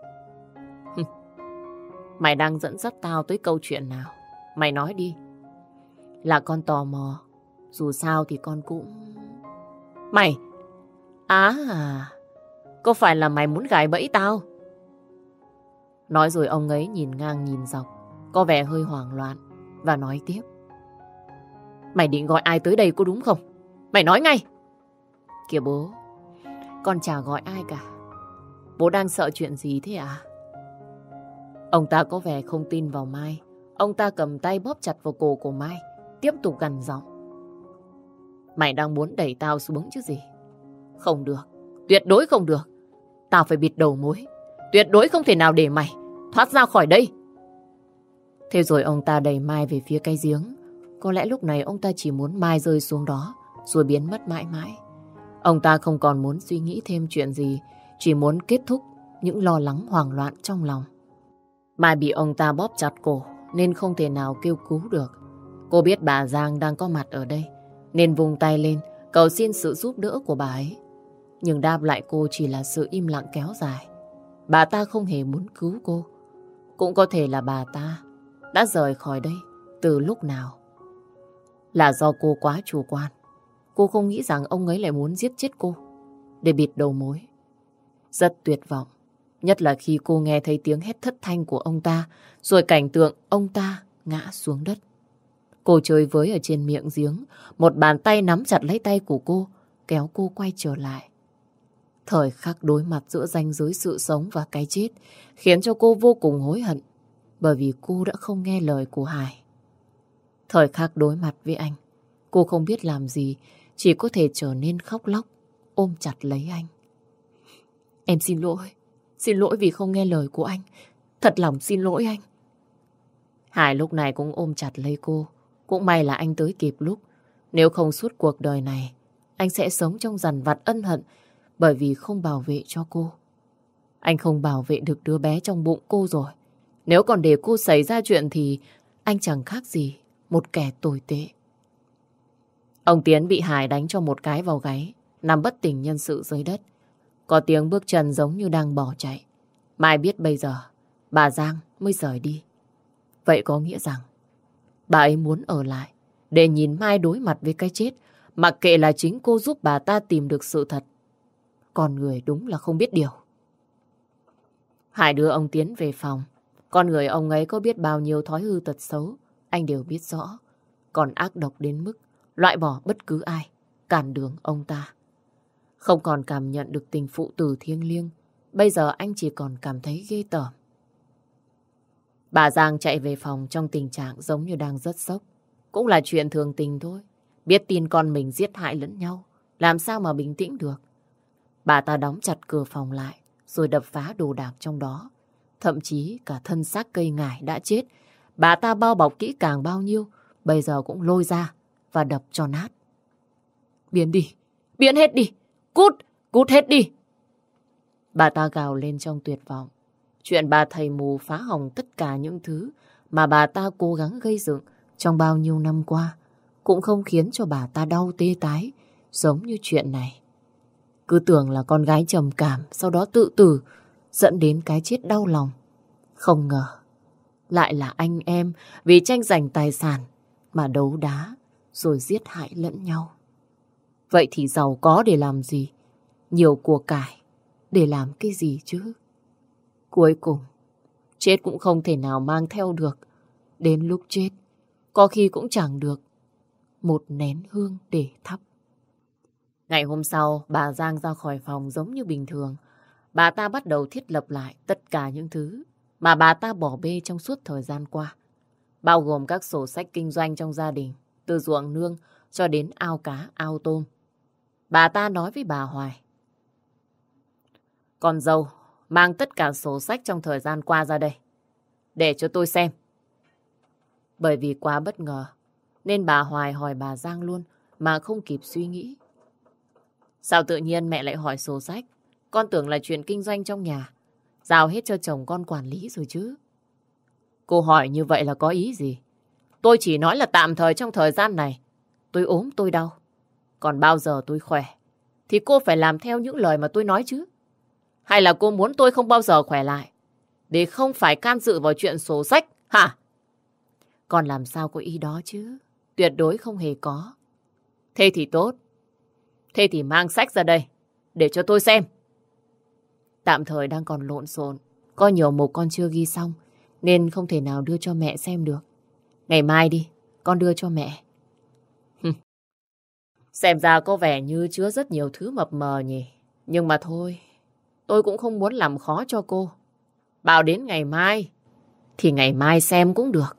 Mày đang dẫn dắt tao tới câu chuyện nào? Mày nói đi. Là con tò mò. Dù sao thì con cũng... Mày! Có phải là mày muốn gài bẫy tao? Nói rồi ông ấy nhìn ngang nhìn dọc, có vẻ hơi hoảng loạn và nói tiếp. Mày định gọi ai tới đây có đúng không? Mày nói ngay! Kìa bố, con chả gọi ai cả. Bố đang sợ chuyện gì thế à? Ông ta có vẻ không tin vào Mai. Ông ta cầm tay bóp chặt vào cổ của Mai, tiếp tục gằn giọng. Mày đang muốn đẩy tao xuống chứ gì? Không được, tuyệt đối không được. Tao phải bịt đầu mối. Tuyệt đối không thể nào để mày thoát ra khỏi đây. Thế rồi ông ta đẩy Mai về phía cái giếng. Có lẽ lúc này ông ta chỉ muốn Mai rơi xuống đó rồi biến mất mãi mãi. Ông ta không còn muốn suy nghĩ thêm chuyện gì, chỉ muốn kết thúc những lo lắng hoảng loạn trong lòng. Mai bị ông ta bóp chặt cổ nên không thể nào kêu cứu được. Cô biết bà Giang đang có mặt ở đây nên vùng tay lên cầu xin sự giúp đỡ của bà ấy. Nhưng đáp lại cô chỉ là sự im lặng kéo dài. Bà ta không hề muốn cứu cô. Cũng có thể là bà ta đã rời khỏi đây từ lúc nào. Là do cô quá chủ quan. Cô không nghĩ rằng ông ấy lại muốn giết chết cô để bịt đầu mối. Rất tuyệt vọng, nhất là khi cô nghe thấy tiếng hét thất thanh của ông ta, rồi cảnh tượng ông ta ngã xuống đất. Cô chơi với ở trên miệng giếng, một bàn tay nắm chặt lấy tay của cô, kéo cô quay trở lại. Thời khắc đối mặt giữa ranh giới sự sống và cái chết khiến cho cô vô cùng hối hận, bởi vì cô đã không nghe lời của Hải. Thời khắc đối mặt với anh, cô không biết làm gì, chỉ có thể trở nên khóc lóc, ôm chặt lấy anh. Em xin lỗi vì không nghe lời của anh, thật lòng xin lỗi anh. Hải lúc này cũng ôm chặt lấy cô, cũng may là anh tới kịp lúc. Nếu không suốt cuộc đời này, anh sẽ sống trong dằn vặt ân hận bởi vì không bảo vệ cho cô. Anh không bảo vệ được đứa bé trong bụng cô rồi. Nếu còn để cô xảy ra chuyện thì anh chẳng khác gì một kẻ tồi tệ. Ông Tiến bị Hải đánh cho một cái vào gáy, nằm bất tỉnh nhân sự dưới đất. Có tiếng bước chân giống như đang bỏ chạy. Mai biết bây giờ bà Giang mới rời đi. Vậy có nghĩa rằng bà ấy muốn ở lại để nhìn Mai đối mặt với cái chết, mặc kệ là chính cô giúp bà ta tìm được sự thật. Con người đúng là không biết điều. Hải đưa ông Tiến về phòng. Con người ông ấy có biết bao nhiêu thói hư tật xấu, anh đều biết rõ. Còn ác độc đến mức loại bỏ bất cứ ai cản đường ông ta. Không còn cảm nhận được tình phụ tử thiêng liêng bây giờ anh chỉ còn cảm thấy ghê tởm. Bà Giang chạy về phòng trong tình trạng giống như đang rất sốc. Cũng là chuyện thường tình thôi. Biết tin con mình giết hại lẫn nhau, làm sao mà bình tĩnh được. Bà ta đóng chặt cửa phòng lại, rồi đập phá đồ đạc trong đó. Thậm chí cả thân xác cây ngải đã chết, bà ta bao bọc kỹ càng bao nhiêu, bây giờ cũng lôi ra và đập cho nát. Biến đi, biến hết đi, cút, cút hết đi. Bà ta gào lên trong tuyệt vọng. Chuyện bà thầy mù phá hỏng tất cả những thứ mà bà ta cố gắng gây dựng trong bao nhiêu năm qua cũng không khiến cho bà ta đau tê tái giống như chuyện này. Cứ tưởng là con gái trầm cảm, sau đó tự tử, dẫn đến cái chết đau lòng. Không ngờ, lại là anh em vì tranh giành tài sản mà đấu đá rồi giết hại lẫn nhau. Vậy thì giàu có để làm gì? Nhiều của cải để làm cái gì chứ? Cuối cùng, chết cũng không thể nào mang theo được. Đến lúc chết, có khi cũng chẳng được một nén hương để thắp. Ngày hôm sau, bà Giang ra khỏi phòng giống như bình thường. Bà ta bắt đầu thiết lập lại tất cả những thứ mà bà ta bỏ bê trong suốt thời gian qua. Bao gồm các sổ sách kinh doanh trong gia đình, từ ruộng nương cho đến ao cá, ao tôm. Bà ta nói với bà Hoài: Con dâu, mang tất cả sổ sách trong thời gian qua ra đây, để cho tôi xem. Bởi vì quá bất ngờ, nên bà Hoài hỏi bà Giang luôn mà không kịp suy nghĩ. Sao tự nhiên mẹ lại hỏi sổ sách? Con tưởng là chuyện kinh doanh trong nhà, giao hết cho chồng con quản lý rồi chứ. Cô hỏi như vậy là có ý gì? Tôi chỉ nói là tạm thời trong thời gian này tôi ốm tôi đau. Còn bao giờ tôi khỏe thì cô phải làm theo những lời mà tôi nói chứ. Hay là cô muốn tôi không bao giờ khỏe lại để không phải can dự vào chuyện sổ sách hả? Còn làm sao có ý đó chứ? Tuyệt đối không hề có. Thế thì tốt. Thế thì mang sách ra đây để cho tôi xem. Tạm thời đang còn lộn xộn, có nhiều mục con chưa ghi xong nên không thể nào đưa cho mẹ xem được. Ngày mai đi, con đưa cho mẹ. Xem ra có vẻ như chứa rất nhiều thứ mập mờ nhỉ. Nhưng mà thôi, tôi cũng không muốn làm khó cho cô. Bảo đến ngày mai thì ngày mai xem cũng được.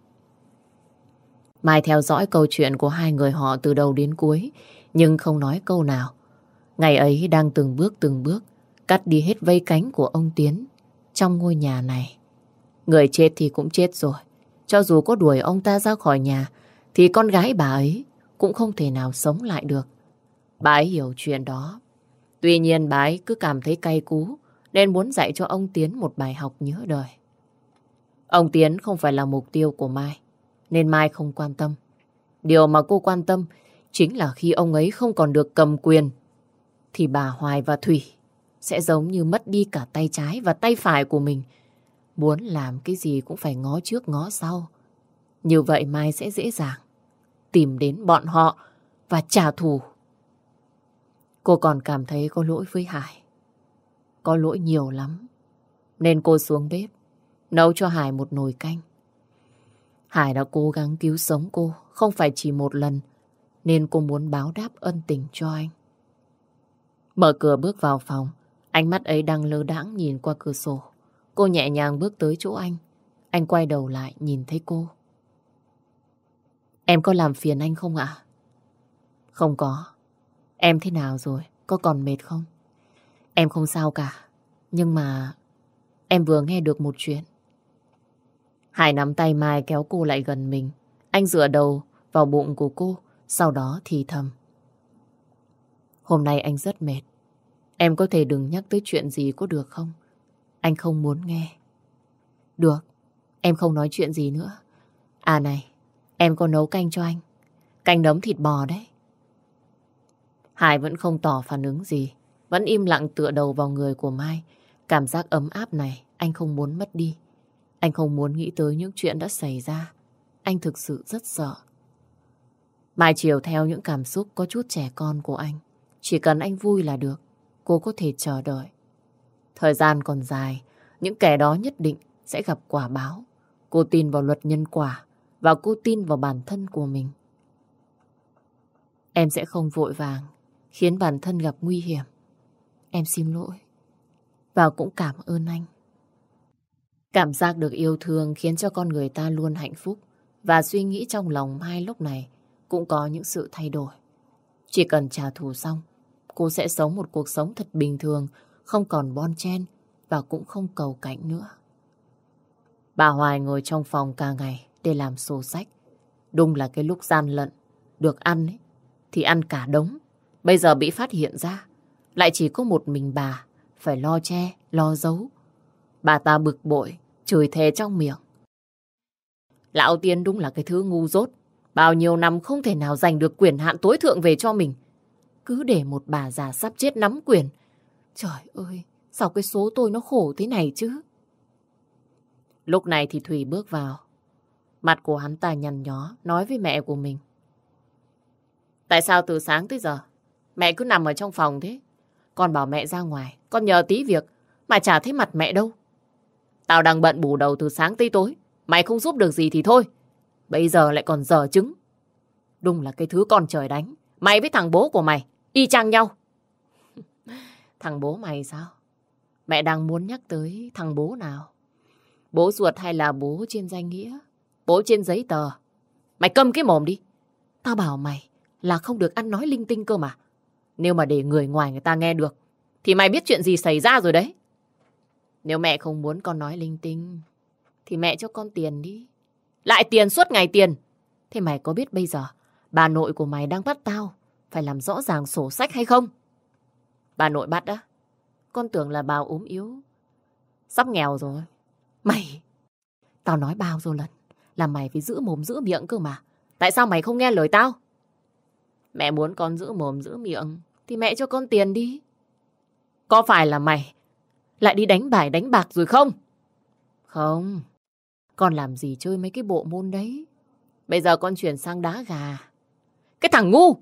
Mai theo dõi câu chuyện của hai người họ từ đầu đến cuối, nhưng không nói câu nào. Ngày ấy đang từng bước cắt đi hết vây cánh của ông Tiến trong ngôi nhà này. Người chết thì cũng chết rồi. Cho dù có đuổi ông ta ra khỏi nhà thì con gái bà ấy cũng không thể nào sống lại được. Bà ấy hiểu chuyện đó. Tuy nhiên bà ấy cứ cảm thấy cay cú nên muốn dạy cho ông Tiến một bài học nhớ đời. Ông Tiến không phải là mục tiêu của Mai nên Mai không quan tâm. Điều mà cô quan tâm chính là khi ông ấy không còn được cầm quyền thì bà Hoài và Thủy sẽ giống như mất đi cả tay trái và tay phải của mình. Muốn làm cái gì cũng phải ngó trước ngó sau. Như vậy Mai sẽ dễ dàng tìm đến bọn họ và trả thù. Cô còn cảm thấy có lỗi với Hải. Có lỗi nhiều lắm. Nên cô xuống bếp nấu cho Hải một nồi canh. Hải đã cố gắng cứu sống cô không phải chỉ một lần, nên cô muốn báo đáp ân tình cho anh. Mở cửa bước vào phòng, ánh mắt ấy đang lơ đãng nhìn qua cửa sổ. Cô nhẹ nhàng bước tới chỗ anh. Anh quay đầu lại nhìn thấy cô. Em có làm phiền anh không ạ? Không có. Em thế nào rồi? Có còn mệt không? Em không sao cả. Nhưng mà em vừa nghe được một chuyện. Hải nắm tay Mai kéo cô lại gần mình. Anh dựa đầu vào bụng của cô, sau đó thì thầm. Hôm nay anh rất mệt. Em có thể đừng nhắc tới chuyện gì có được không? Anh không muốn nghe. Được, em không nói chuyện gì nữa. À này, em có nấu canh cho anh. Canh nấm thịt bò đấy. Hải vẫn không tỏ phản ứng gì. Vẫn im lặng tựa đầu vào người của Mai. Cảm giác ấm áp này anh không muốn mất đi. Anh không muốn nghĩ tới những chuyện đã xảy ra. Anh thực sự rất sợ. Mai chiều theo những cảm xúc có chút trẻ con của anh. Chỉ cần anh vui là được. Cô có thể chờ đợi. Thời gian còn dài. Những kẻ đó nhất định sẽ gặp quả báo. Cô tin vào luật nhân quả. Và cô tin vào bản thân của mình. Em sẽ không vội vàng khiến bản thân gặp nguy hiểm. Em xin lỗi. và cũng cảm ơn anh. Cảm giác được yêu thương khiến cho con người ta luôn hạnh phúc và suy nghĩ trong lòng Mai lúc này cũng có những sự thay đổi. Chỉ cần trả thù xong, cô sẽ sống một cuộc sống thật bình thường, không còn bon chen và cũng không cầu cạnh nữa. Bà Hoài ngồi trong phòng cả ngày để làm sổ sách. Đúng là cái lúc gian lận, được ăn ấy, thì ăn cả đống. Bây giờ bị phát hiện ra, lại chỉ có một mình bà phải lo che, lo giấu. Bà ta bực bội, chửi thề trong miệng. Lão Tiên đúng là cái thứ ngu dốt. Bao nhiêu năm không thể nào giành được quyền hạn tối thượng về cho mình. Cứ để một bà già sắp chết nắm quyền. Trời ơi, sao cái số tôi nó khổ thế này chứ? Lúc này thì Thủy bước vào. Mặt của hắn ta nhăn nhó, nói với mẹ của mình. Tại sao từ sáng tới giờ mẹ cứ nằm ở trong phòng thế? Con bảo mẹ ra ngoài, con nhờ tí việc mà chả thấy mặt mẹ đâu. Tao đang bận bù đầu từ sáng tới tối. Mày không giúp được gì thì thôi. Bây giờ lại còn dở chứng. Đúng là cái thứ con trời đánh. Mày với thằng bố của mày y chang nhau. Thằng bố mày sao? Mẹ đang muốn nhắc tới thằng bố nào? Bố ruột hay là bố trên danh nghĩa? Bố trên giấy tờ? Mày câm cái mồm đi. Tao bảo mày là không được ăn nói linh tinh cơ mà. Nếu mà để người ngoài người ta nghe được thì mày biết chuyện gì xảy ra rồi đấy. Nếu mẹ không muốn con nói linh tinh thì mẹ cho con tiền đi. Lại tiền suốt ngày tiền. Thế mày có biết bây giờ bà nội của mày đang bắt tao phải làm rõ ràng sổ sách hay không? Bà nội bắt á? Con tưởng là bà ốm yếu, sắp nghèo rồi. Mày, tao nói bao nhiêu lần là mày phải giữ mồm giữ miệng cơ mà. Tại sao mày không nghe lời tao? Mẹ muốn con giữ mồm giữ miệng thì mẹ cho con tiền đi. Có phải là mày lại đi đánh bài đánh bạc rồi không? Không, con làm gì chơi mấy cái bộ môn đấy. Bây giờ con chuyển sang đá gà. Cái thằng ngu!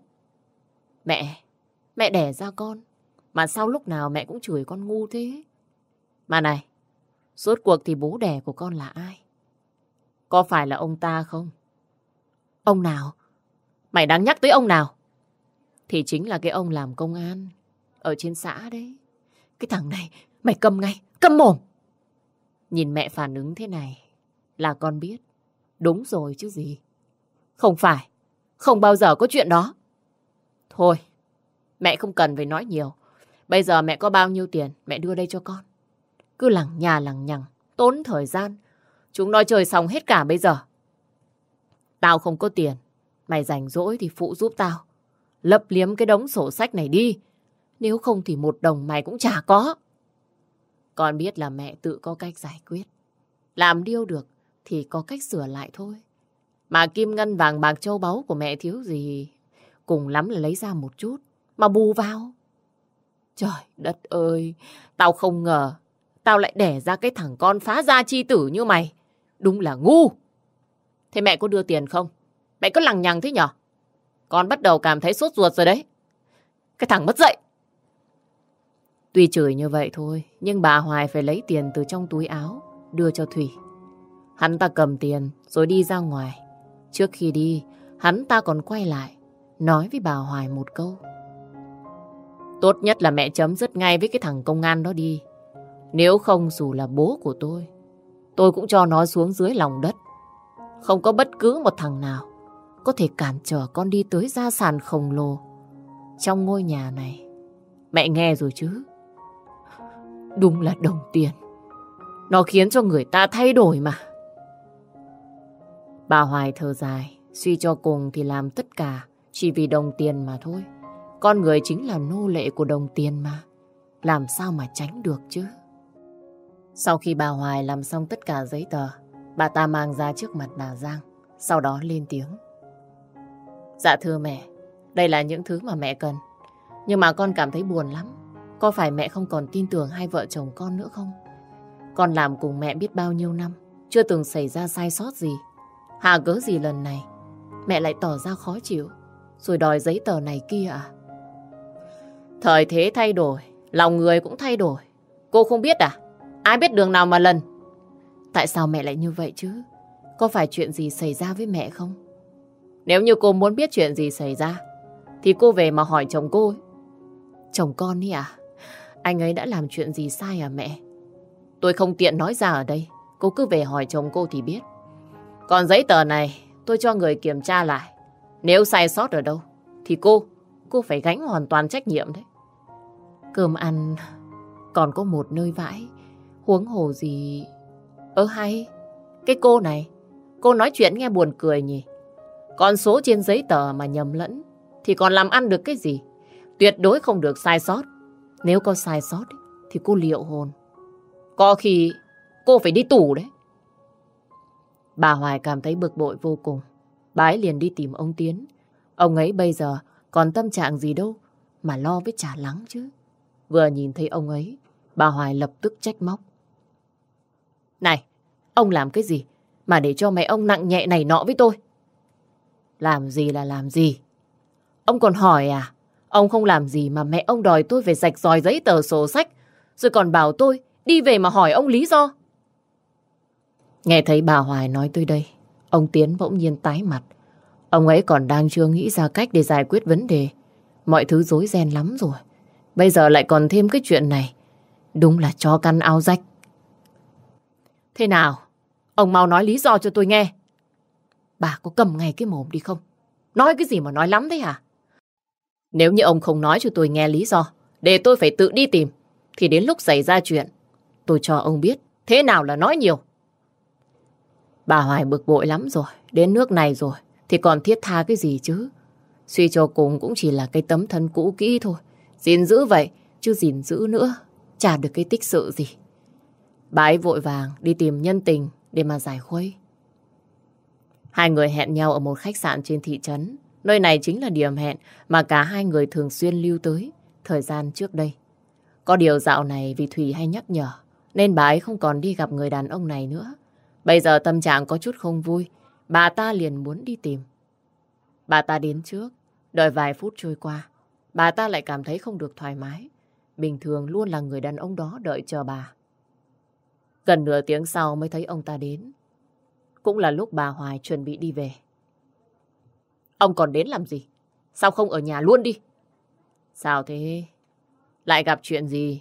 Mẹ đẻ ra con mà sao lúc nào mẹ cũng chửi con ngu thế? Mà này, rốt cuộc thì bố đẻ của con là ai? Có phải là ông ta không? Ông nào? Mày đang nhắc tới ông nào? Thì chính là cái ông làm công an ở trên xã đấy. Cái thằng này, mày câm ngay, câm mồm! Nhìn mẹ phản ứng thế này là con biết. Đúng rồi chứ gì. Không phải, không bao giờ có chuyện đó. Thôi, mẹ không cần phải nói nhiều. Bây giờ mẹ có bao nhiêu tiền, mẹ đưa đây cho con. Cứ lằng nhà lằng nhằng, tốn thời gian. Chúng nó chơi xong hết cả bây giờ. Tao không có tiền. Mày rảnh rỗi thì phụ giúp tao lấp liếm cái đống sổ sách này đi. Nếu không thì một đồng mày cũng chả có. Con biết là mẹ tự có cách giải quyết. Làm điêu được thì có cách sửa lại thôi. Mà kim ngân vàng bạc châu báu của mẹ thiếu gì, cùng lắm là lấy ra một chút mà bù vào. Trời đất ơi, tao không ngờ tao lại đẻ ra cái thằng con phá gia chi tử như mày. Đúng là ngu. Thế mẹ có đưa tiền không? Mẹ có lằng nhằng thế nhở? Con bắt đầu cảm thấy sốt ruột rồi đấy. Cái thằng mất dạy. Tuy chửi như vậy thôi, nhưng bà Hoài phải lấy tiền từ trong túi áo đưa cho Thủy. Hắn ta cầm tiền rồi đi ra ngoài. Trước khi đi, hắn ta còn quay lại nói với bà Hoài một câu. Tốt nhất là mẹ chấm dứt ngay với cái thằng công an đó đi. Nếu không dù là bố của tôi cũng cho nó xuống dưới lòng đất. Không có bất cứ một thằng nào có thể cản trở con đi tới gia sản khổng lồ trong ngôi nhà này. Mẹ nghe rồi chứ? Đúng là đồng tiền. Nó khiến cho người ta thay đổi mà. Bà Hoài thở dài, suy cho cùng thì làm tất cả chỉ vì đồng tiền mà thôi. Con người chính là nô lệ của đồng tiền mà. Làm sao mà tránh được chứ? Sau khi bà Hoài làm xong tất cả giấy tờ, bà ta mang ra trước mặt bà Giang, sau đó lên tiếng. Dạ thưa mẹ, đây là những thứ mà mẹ cần. Nhưng mà con cảm thấy buồn lắm. Có phải mẹ không còn tin tưởng hai vợ chồng con nữa không? Con làm cùng mẹ biết bao nhiêu năm, chưa từng xảy ra sai sót gì. Hà cớ gì lần này mẹ lại tỏ ra khó chịu, rồi đòi giấy tờ này kia à? Thời thế thay đổi, lòng người cũng thay đổi. Cô không biết à? Ai biết đường nào mà lần. Tại sao mẹ lại như vậy chứ? Có phải chuyện gì xảy ra với mẹ không? Nếu như cô muốn biết chuyện gì xảy ra thì cô về mà hỏi chồng cô ấy. Chồng con ấy à? Anh ấy đã làm chuyện gì sai à mẹ? Tôi không tiện nói ra ở đây. Cô cứ về hỏi chồng cô thì biết. Còn giấy tờ này tôi cho người kiểm tra lại. Nếu sai sót ở đâu thì cô phải gánh hoàn toàn trách nhiệm đấy. Cơm ăn còn có một nơi vãi, huống hồ gì. Hay, cái cô này, cô nói chuyện nghe buồn cười nhỉ. Con số trên giấy tờ mà nhầm lẫn thì còn làm ăn được cái gì? Tuyệt đối không được sai sót. Nếu có sai sót thì cô liệu hồn. Có khi cô phải đi tù đấy. Bà Hoài cảm thấy bực bội vô cùng. Bà ấy liền đi tìm ông Tiến. Ông ấy bây giờ còn tâm trạng gì đâu mà lo với Trà Lắng chứ. Vừa nhìn thấy ông ấy, bà Hoài lập tức trách móc. Này, ông làm cái gì mà để cho mẹ ông nặng nhẹ này nọ với tôi? Làm gì là làm gì? Ông còn hỏi à? Ông không làm gì mà mẹ ông đòi tôi phải rạch ròi giấy tờ sổ sách, rồi còn bảo tôi đi về mà hỏi ông lý do. Nghe thấy bà Hoài nói tới đây, ông Tiến bỗng nhiên tái mặt. Ông ấy còn đang chưa nghĩ ra cách để giải quyết vấn đề. Mọi thứ rối ren lắm rồi. Bây giờ lại còn thêm cái chuyện này. Đúng là chó căn áo rách. Thế nào? Ông mau nói lý do cho tôi nghe. Bà có cầm ngay cái mồm đi không? Nói cái gì mà nói lắm thế hả? Nếu như ông không nói cho tôi nghe lý do, để tôi phải tự đi tìm, thì đến lúc xảy ra chuyện, tôi cho ông biết thế nào là nói nhiều. Bà Hoài bực bội lắm rồi. Đến nước này rồi thì còn thiết tha cái gì chứ? Suy cho cùng cũng chỉ là cái tấm thân cũ kỹ thôi. Gìn giữ vậy, chứ gìn giữ nữa chả được cái tích sự gì. Bà ấy vội vàng đi tìm nhân tình để mà giải khuây. Hai người hẹn nhau ở một khách sạn trên thị trấn. Nơi này chính là điểm hẹn mà cả hai người thường xuyên lưu tới thời gian trước đây. Có điều dạo này vì Thùy hay nhắc nhở nên bà ấy không còn đi gặp người đàn ông này nữa. Bây giờ tâm trạng có chút không vui, bà ta liền muốn đi tìm. Bà ta đến trước, đợi vài phút trôi qua, bà ta lại cảm thấy không được thoải mái. Bình thường luôn là người đàn ông đó đợi chờ bà. Gần nửa tiếng sau mới thấy ông ta đến. Cũng là lúc bà Hoài chuẩn bị đi về. Ông còn đến làm gì? Sao không ở nhà luôn đi? Sao thế? Lại gặp chuyện gì?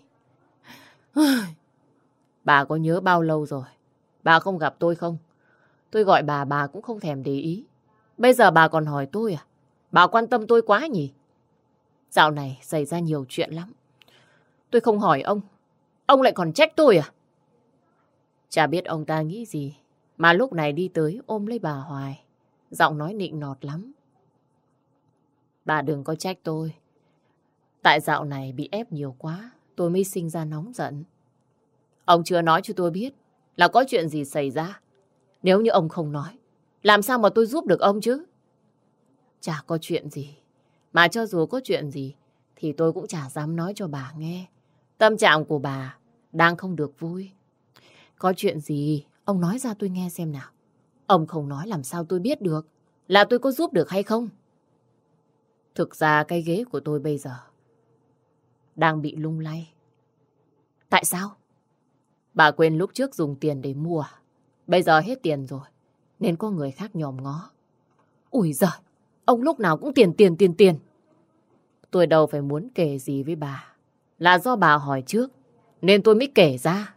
Bà có nhớ bao lâu rồi bà không gặp tôi không? Tôi gọi bà cũng không thèm để ý. Bây giờ bà còn hỏi tôi à? Bà quan tâm tôi quá nhỉ? Dạo này xảy ra nhiều chuyện lắm. Tôi không hỏi ông lại còn trách tôi à? Chả biết ông ta nghĩ gì mà lúc này đi tới ôm lấy bà Hoài. Giọng nói nịnh nọt lắm. Bà đừng có trách tôi. Tại dạo này bị ép nhiều quá, tôi mới sinh ra nóng giận. Ông chưa nói cho tôi biết là có chuyện gì xảy ra. Nếu như ông không nói, làm sao mà tôi giúp được ông chứ? Chả có chuyện gì. Mà cho dù có chuyện gì thì tôi cũng chả dám nói cho bà nghe. Tâm trạng của bà đang không được vui. Có chuyện gì ông nói ra tôi nghe xem nào. Ông không nói làm sao tôi biết được là tôi có giúp được hay không? Thực ra cái ghế của tôi bây giờ đang bị lung lay. Tại sao? Bà quên lúc trước dùng tiền để mua à? Bây giờ hết tiền rồi nên có người khác nhòm ngó. Ui giời, ông lúc nào cũng tiền. Tôi đâu phải muốn kể gì với bà. Là do bà hỏi trước nên tôi mới kể ra.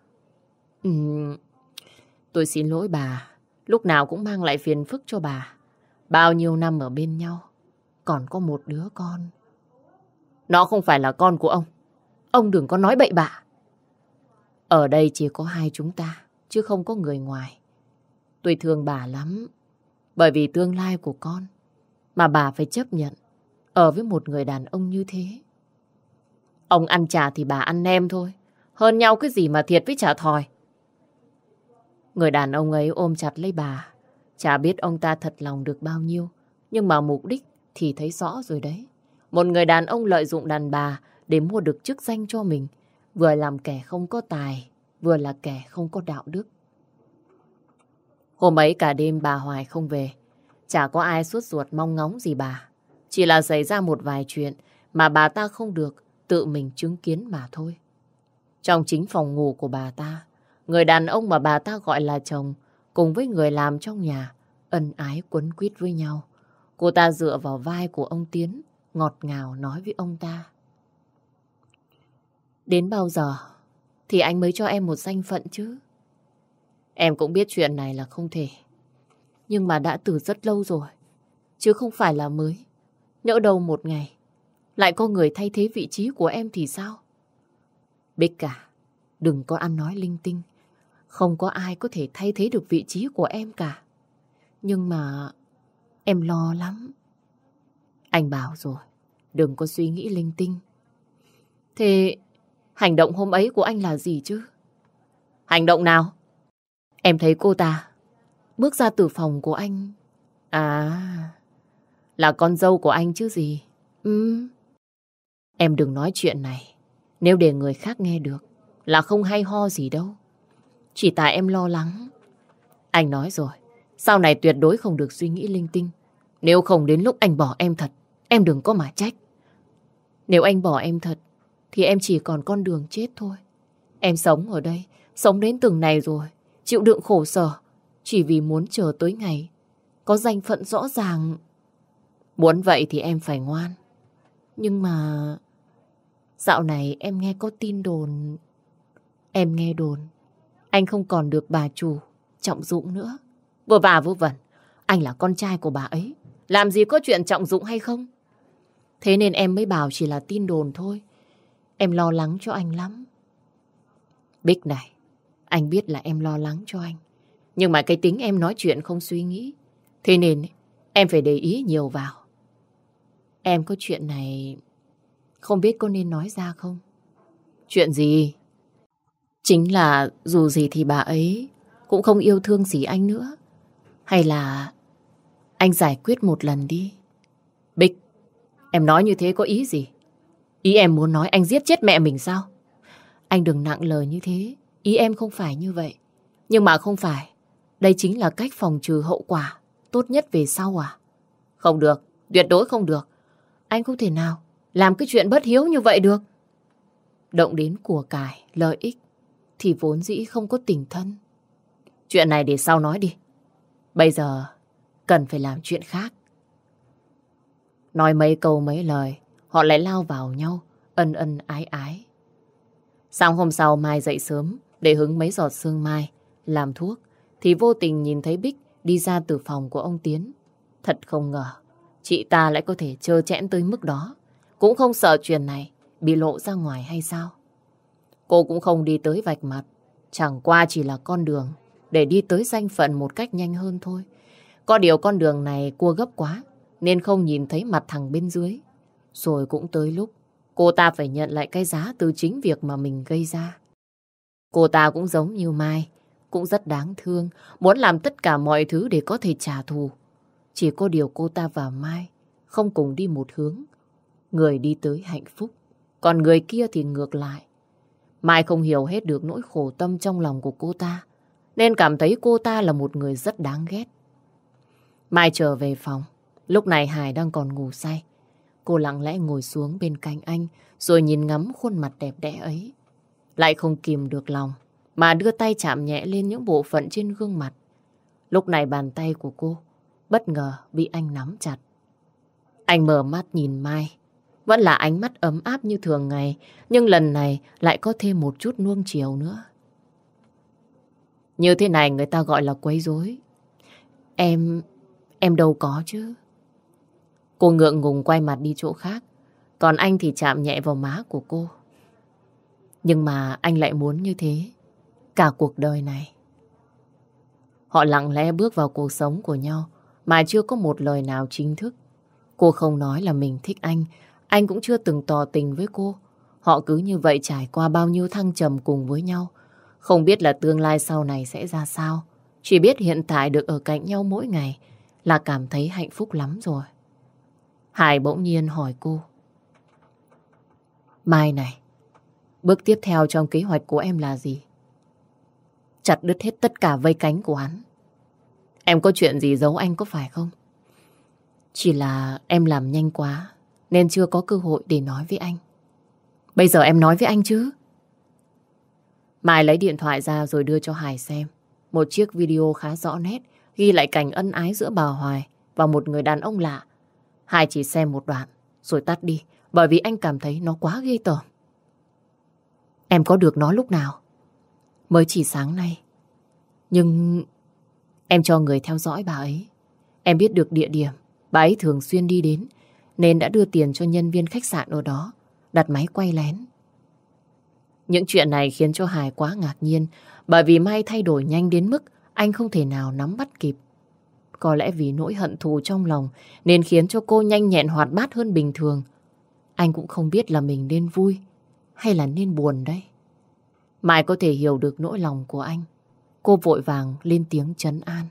Tôi xin lỗi bà. Lúc nào cũng mang lại phiền phức cho bà. Bao nhiêu năm ở bên nhau, còn có một đứa con. Nó không phải là con của ông. Ông đừng có nói bậy bạ. Ở đây chỉ có hai chúng ta, chứ không có người ngoài. Tôi thương bà lắm. Bởi vì tương lai của con mà bà phải chấp nhận ở với một người đàn ông như thế. Ông ăn chả thì bà ăn nem thôi. Hơn nhau cái gì mà thiệt với chả thòi. Người đàn ông ấy ôm chặt lấy bà. Chả biết ông ta thật lòng được bao nhiêu. Nhưng mà mục đích thì thấy rõ rồi đấy. Một người đàn ông lợi dụng đàn bà để mua được chức danh cho mình. Vừa làm kẻ không có tài, vừa là kẻ không có đạo đức. Hôm ấy cả đêm bà Hoài không về. Chả có ai sốt ruột mong ngóng gì bà. Chỉ là xảy ra một vài chuyện mà bà ta không được tự mình chứng kiến mà thôi. Trong chính phòng ngủ của bà ta, người đàn ông mà bà ta gọi là chồng cùng với người làm trong nhà ân ái quấn quýt với nhau. Cô ta dựa vào vai của ông Tiến, ngọt ngào nói với ông ta. Đến bao giờ thì anh mới cho em một danh phận chứ? Em cũng biết chuyện này là không thể. Nhưng mà đã từ rất lâu rồi, chứ không phải là mới. Nhỡ đâu một ngày lại có người thay thế vị trí của em thì sao? Bích cả, đừng có ăn nói linh tinh. Không có ai có thể thay thế được vị trí của em cả. Nhưng mà em lo lắm. Anh bảo rồi, đừng có suy nghĩ linh tinh. Thế hành động hôm ấy của anh là gì chứ? Hành động nào? Em thấy cô ta bước ra từ phòng của anh. À, là con dâu của anh chứ gì. Em đừng nói chuyện này. Nếu để người khác nghe được là không hay ho gì đâu. Chỉ tại em lo lắng. Anh nói rồi, sau này tuyệt đối không được suy nghĩ linh tinh. Nếu không đến lúc anh bỏ em thật, em đừng có mà trách. Nếu anh bỏ em thật thì em chỉ còn con đường chết thôi. Em sống ở đây, sống đến từng này rồi, chịu đựng khổ sở, chỉ vì muốn chờ tới ngày có danh phận rõ ràng. Muốn vậy thì em phải ngoan. Nhưng mà dạo này em nghe có tin đồn. Em nghe đồn anh không còn được bà chủ trọng dụng nữa. Vừa vả vô vẩn, anh là con trai của bà ấy, làm gì có chuyện trọng dụng hay không? Thế nên em mới bảo chỉ là tin đồn thôi. Em lo lắng cho anh lắm. Bích này, anh biết là em lo lắng cho anh. Nhưng mà cái tính em nói chuyện không suy nghĩ. Thế nên em phải để ý nhiều vào. Em có chuyện này không biết có nên nói ra không? Chuyện gì? Chính là dù gì thì bà ấy cũng không yêu thương gì anh nữa. Hay là anh giải quyết một lần đi. Bích, em nói như thế có ý gì? Ý em muốn nói anh giết chết mẹ mình sao? Anh đừng nặng lời như thế. Ý em không phải như vậy. Nhưng mà không phải. Đây chính là cách phòng trừ hậu quả tốt nhất về sau à? Không được, tuyệt đối không được. Anh không thể nào làm cái chuyện bất hiếu như vậy được. Động đến của cải, lợi ích thì vốn dĩ không có tình thân. Chuyện này để sau nói đi. Bây giờ cần phải làm chuyện khác. Nói mấy câu mấy lời, họ lại lao vào nhau, ân ân ái ái. Sáng hôm sau Mai dậy sớm để hứng mấy giọt sương mai làm thuốc, thì vô tình nhìn thấy Bích đi ra từ phòng của ông Tiến. Thật không ngờ, chị ta lại có thể trơ trẽn tới mức đó. Cũng không sợ chuyện này bị lộ ra ngoài hay sao? Cô cũng không đi tới vạch mặt, chẳng qua chỉ là con đường để đi tới danh phận một cách nhanh hơn thôi. Có điều con đường này cua gấp quá, nên không nhìn thấy mặt thằng bên dưới. Rồi cũng tới lúc cô ta phải nhận lại cái giá từ chính việc mà mình gây ra. Cô ta cũng giống như Mai, cũng rất đáng thương, muốn làm tất cả mọi thứ để có thể trả thù. Chỉ có điều cô ta và Mai không cùng đi một hướng. Người đi tới hạnh phúc, còn người kia thì ngược lại. Mai không hiểu hết được nỗi khổ tâm trong lòng của cô ta, nên cảm thấy cô ta là một người rất đáng ghét. Mai trở về phòng, lúc này Hải đang còn ngủ say. Cô lặng lẽ ngồi xuống bên cạnh anh, rồi nhìn ngắm khuôn mặt đẹp đẽ ấy. Lại không kìm được lòng, mà đưa tay chạm nhẹ lên những bộ phận trên gương mặt. Lúc này bàn tay của cô bất ngờ bị anh nắm chặt. Anh mở mắt nhìn Mai. Vẫn là ánh mắt ấm áp như thường ngày, nhưng lần này lại có thêm một chút nuông chiều nữa. Như thế này người ta gọi là quấy rối. Em đâu có chứ. Cô ngượng ngùng quay mặt đi chỗ khác, còn anh thì chạm nhẹ vào má của cô. Nhưng mà anh lại muốn như thế cả cuộc đời này. Họ lặng lẽ bước vào cuộc sống của nhau mà chưa có một lời nào chính thức. Cô không nói là mình thích anh cũng chưa từng tỏ tình với cô. Họ cứ như vậy trải qua bao nhiêu thăng trầm cùng với nhau. Không biết là tương lai sau này sẽ ra sao. Chỉ biết hiện tại được ở cạnh nhau mỗi ngày là cảm thấy hạnh phúc lắm rồi. Hải bỗng nhiên hỏi cô. Mai này, bước tiếp theo trong kế hoạch của em là gì? Chặt đứt hết tất cả vây cánh của hắn. Em có chuyện gì giấu anh có phải không? Chỉ là em làm nhanh quá nên chưa có cơ hội để nói với anh. Bây giờ em nói với anh chứ. Mai lấy điện thoại ra rồi đưa cho Hải xem. Một chiếc video khá rõ nét ghi lại cảnh ân ái giữa bà Hoài và một người đàn ông lạ. Hải chỉ xem một đoạn rồi tắt đi bởi vì anh cảm thấy nó quá ghê tởm. Em có được nó lúc nào? Mới chỉ sáng nay. Nhưng em cho người theo dõi bà ấy. Em biết được địa điểm bà ấy thường xuyên đi đến, nên đã đưa tiền cho nhân viên khách sạn ở đó, đặt máy quay lén. Những chuyện này khiến cho Hải quá ngạc nhiên, bởi vì Mai thay đổi nhanh đến mức anh không thể nào nắm bắt kịp. Có lẽ vì nỗi hận thù trong lòng nên khiến cho cô nhanh nhẹn hoạt bát hơn bình thường. Anh cũng không biết là mình nên vui hay là nên buồn đấy. Mai có thể hiểu được nỗi lòng của anh. Cô vội vàng lên tiếng trấn an.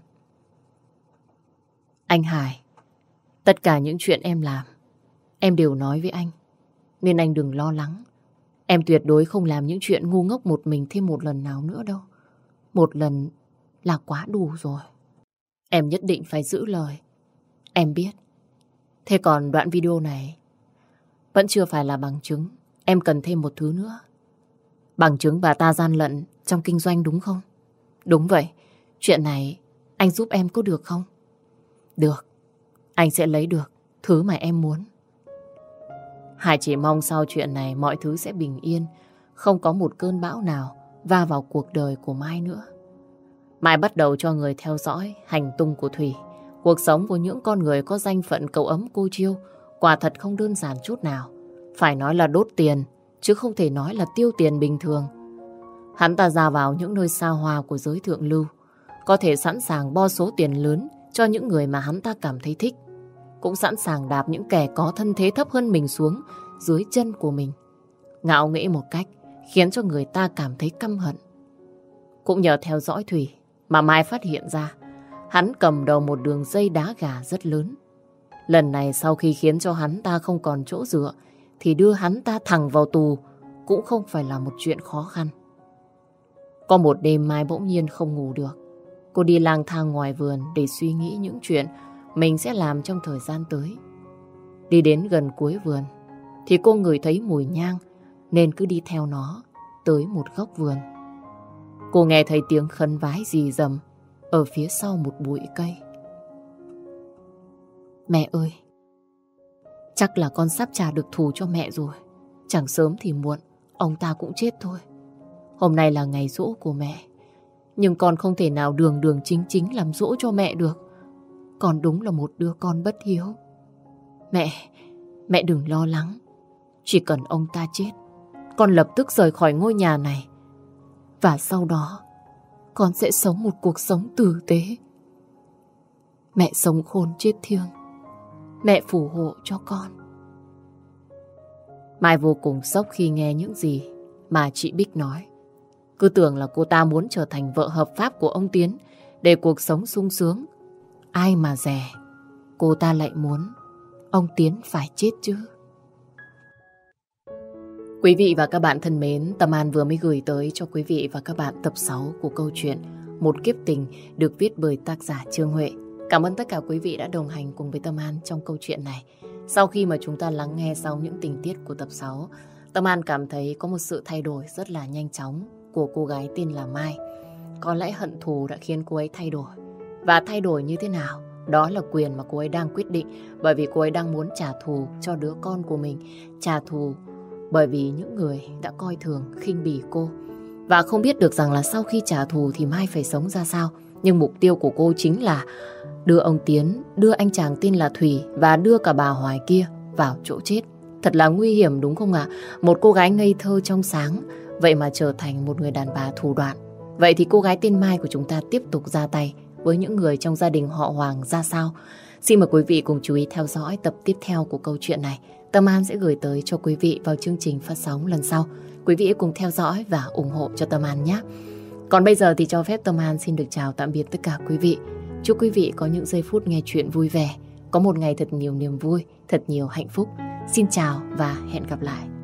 Anh Hải, tất cả những chuyện em làm, em đều nói với anh. Nên anh đừng lo lắng. Em tuyệt đối không làm những chuyện ngu ngốc một mình thêm một lần nào nữa đâu. Một lần là quá đủ rồi. Em nhất định phải giữ lời. Em biết. Thế còn đoạn video này vẫn chưa phải là bằng chứng. Em cần thêm một thứ nữa. Bằng chứng bà ta gian lận trong kinh doanh đúng không? Đúng vậy. Chuyện này anh giúp em có được không? Được. Anh sẽ lấy được thứ mà em muốn. Hải chỉ mong sau chuyện này mọi thứ sẽ bình yên, không có một cơn bão nào va vào cuộc đời của Mai nữa. Mai bắt đầu cho người theo dõi hành tung của Thủy. Cuộc sống của những con người có danh phận cậu ấm cô chiêu quả thật không đơn giản chút nào. Phải nói là đốt tiền, chứ không thể nói là tiêu tiền bình thường. Hắn ta ra vào những nơi xa hoa của giới thượng lưu, có thể sẵn sàng bo số tiền lớn cho những người mà hắn ta cảm thấy thích, cũng sẵn sàng đạp những kẻ có thân thế thấp hơn mình xuống dưới chân của mình. Ngạo nghễ một cách khiến cho người ta cảm thấy căm hận. Cũng nhờ theo dõi Thủy mà Mai phát hiện ra hắn cầm đầu một đường dây đá gà rất lớn. Lần này sau khi khiến cho hắn ta không còn chỗ dựa thì đưa hắn ta thẳng vào tù cũng không phải là một chuyện khó khăn. Có một đêm Mai bỗng nhiên không ngủ được. Cô đi lang thang ngoài vườn để suy nghĩ những chuyện mình sẽ làm trong thời gian tới. Đi đến gần cuối vườn thì cô ngửi thấy mùi nhang nên cứ đi theo nó tới một góc vườn. Cô nghe thấy tiếng khấn vái rì rầm ở phía sau một bụi cây. Mẹ ơi, chắc là con sắp trả được thù cho mẹ rồi. Chẳng sớm thì muộn, ông ta cũng chết thôi. Hôm nay là ngày giỗ của mẹ, nhưng con không thể nào đường đường chính chính làm giỗ cho mẹ được. Con đúng là một đứa con bất hiếu. Mẹ đừng lo lắng. Chỉ cần ông ta chết, con lập tức rời khỏi ngôi nhà này. Và sau đó, con sẽ sống một cuộc sống tử tế. Mẹ sống khôn chết thiêng. Mẹ phù hộ cho con. Mai vô cùng sốc khi nghe những gì mà chị Bích nói. Cứ tưởng là cô ta muốn trở thành vợ hợp pháp của ông Tiến để cuộc sống sung sướng. Ai mà dè, cô ta lại muốn ông Tiến phải chết chứ. Quý vị và các bạn thân mến, Tâm An vừa mới gửi tới cho quý vị và các bạn tập 6 của câu chuyện Một Kiếp Tình được viết bởi tác giả Trương Huệ. Cảm ơn tất cả quý vị đã đồng hành cùng với Tâm An trong câu chuyện này. Sau khi mà chúng ta lắng nghe xong những tình tiết của tập 6, Tâm An cảm thấy có một sự thay đổi rất là nhanh chóng của cô gái tên là Mai. Có lẽ hận thù đã khiến cô ấy thay đổi. Và thay đổi như thế nào? Đó là quyền mà cô ấy đang quyết định, bởi vì cô ấy đang muốn trả thù cho đứa con của mình. Trả thù bởi vì những người đã coi thường, khinh bỉ cô. Và không biết được rằng là sau khi trả thù thì Mai phải sống ra sao. Nhưng mục tiêu của cô chính là đưa ông Tiến, đưa anh chàng tên là Thủy và đưa cả bà Hoài kia vào chỗ chết. Thật là nguy hiểm đúng không ạ? Một cô gái ngây thơ trong sáng, vậy mà trở thành một người đàn bà thủ đoạn. Vậy thì cô gái tên Mai của chúng ta tiếp tục ra tay với những người trong gia đình họ Hoàng ra sao? Xin mời quý vị cùng chú ý theo dõi tập tiếp theo của câu chuyện này. Tâm An sẽ gửi tới cho quý vị vào chương trình phát sóng lần sau. Quý vị cùng theo dõi và ủng hộ cho Tâm An nhé. Còn bây giờ thì cho phép Tâm An xin được chào tạm biệt tất cả quý vị. Chúc quý vị có những giây phút nghe chuyện vui vẻ, có một ngày thật nhiều niềm vui, thật nhiều hạnh phúc. Xin chào và hẹn gặp lại.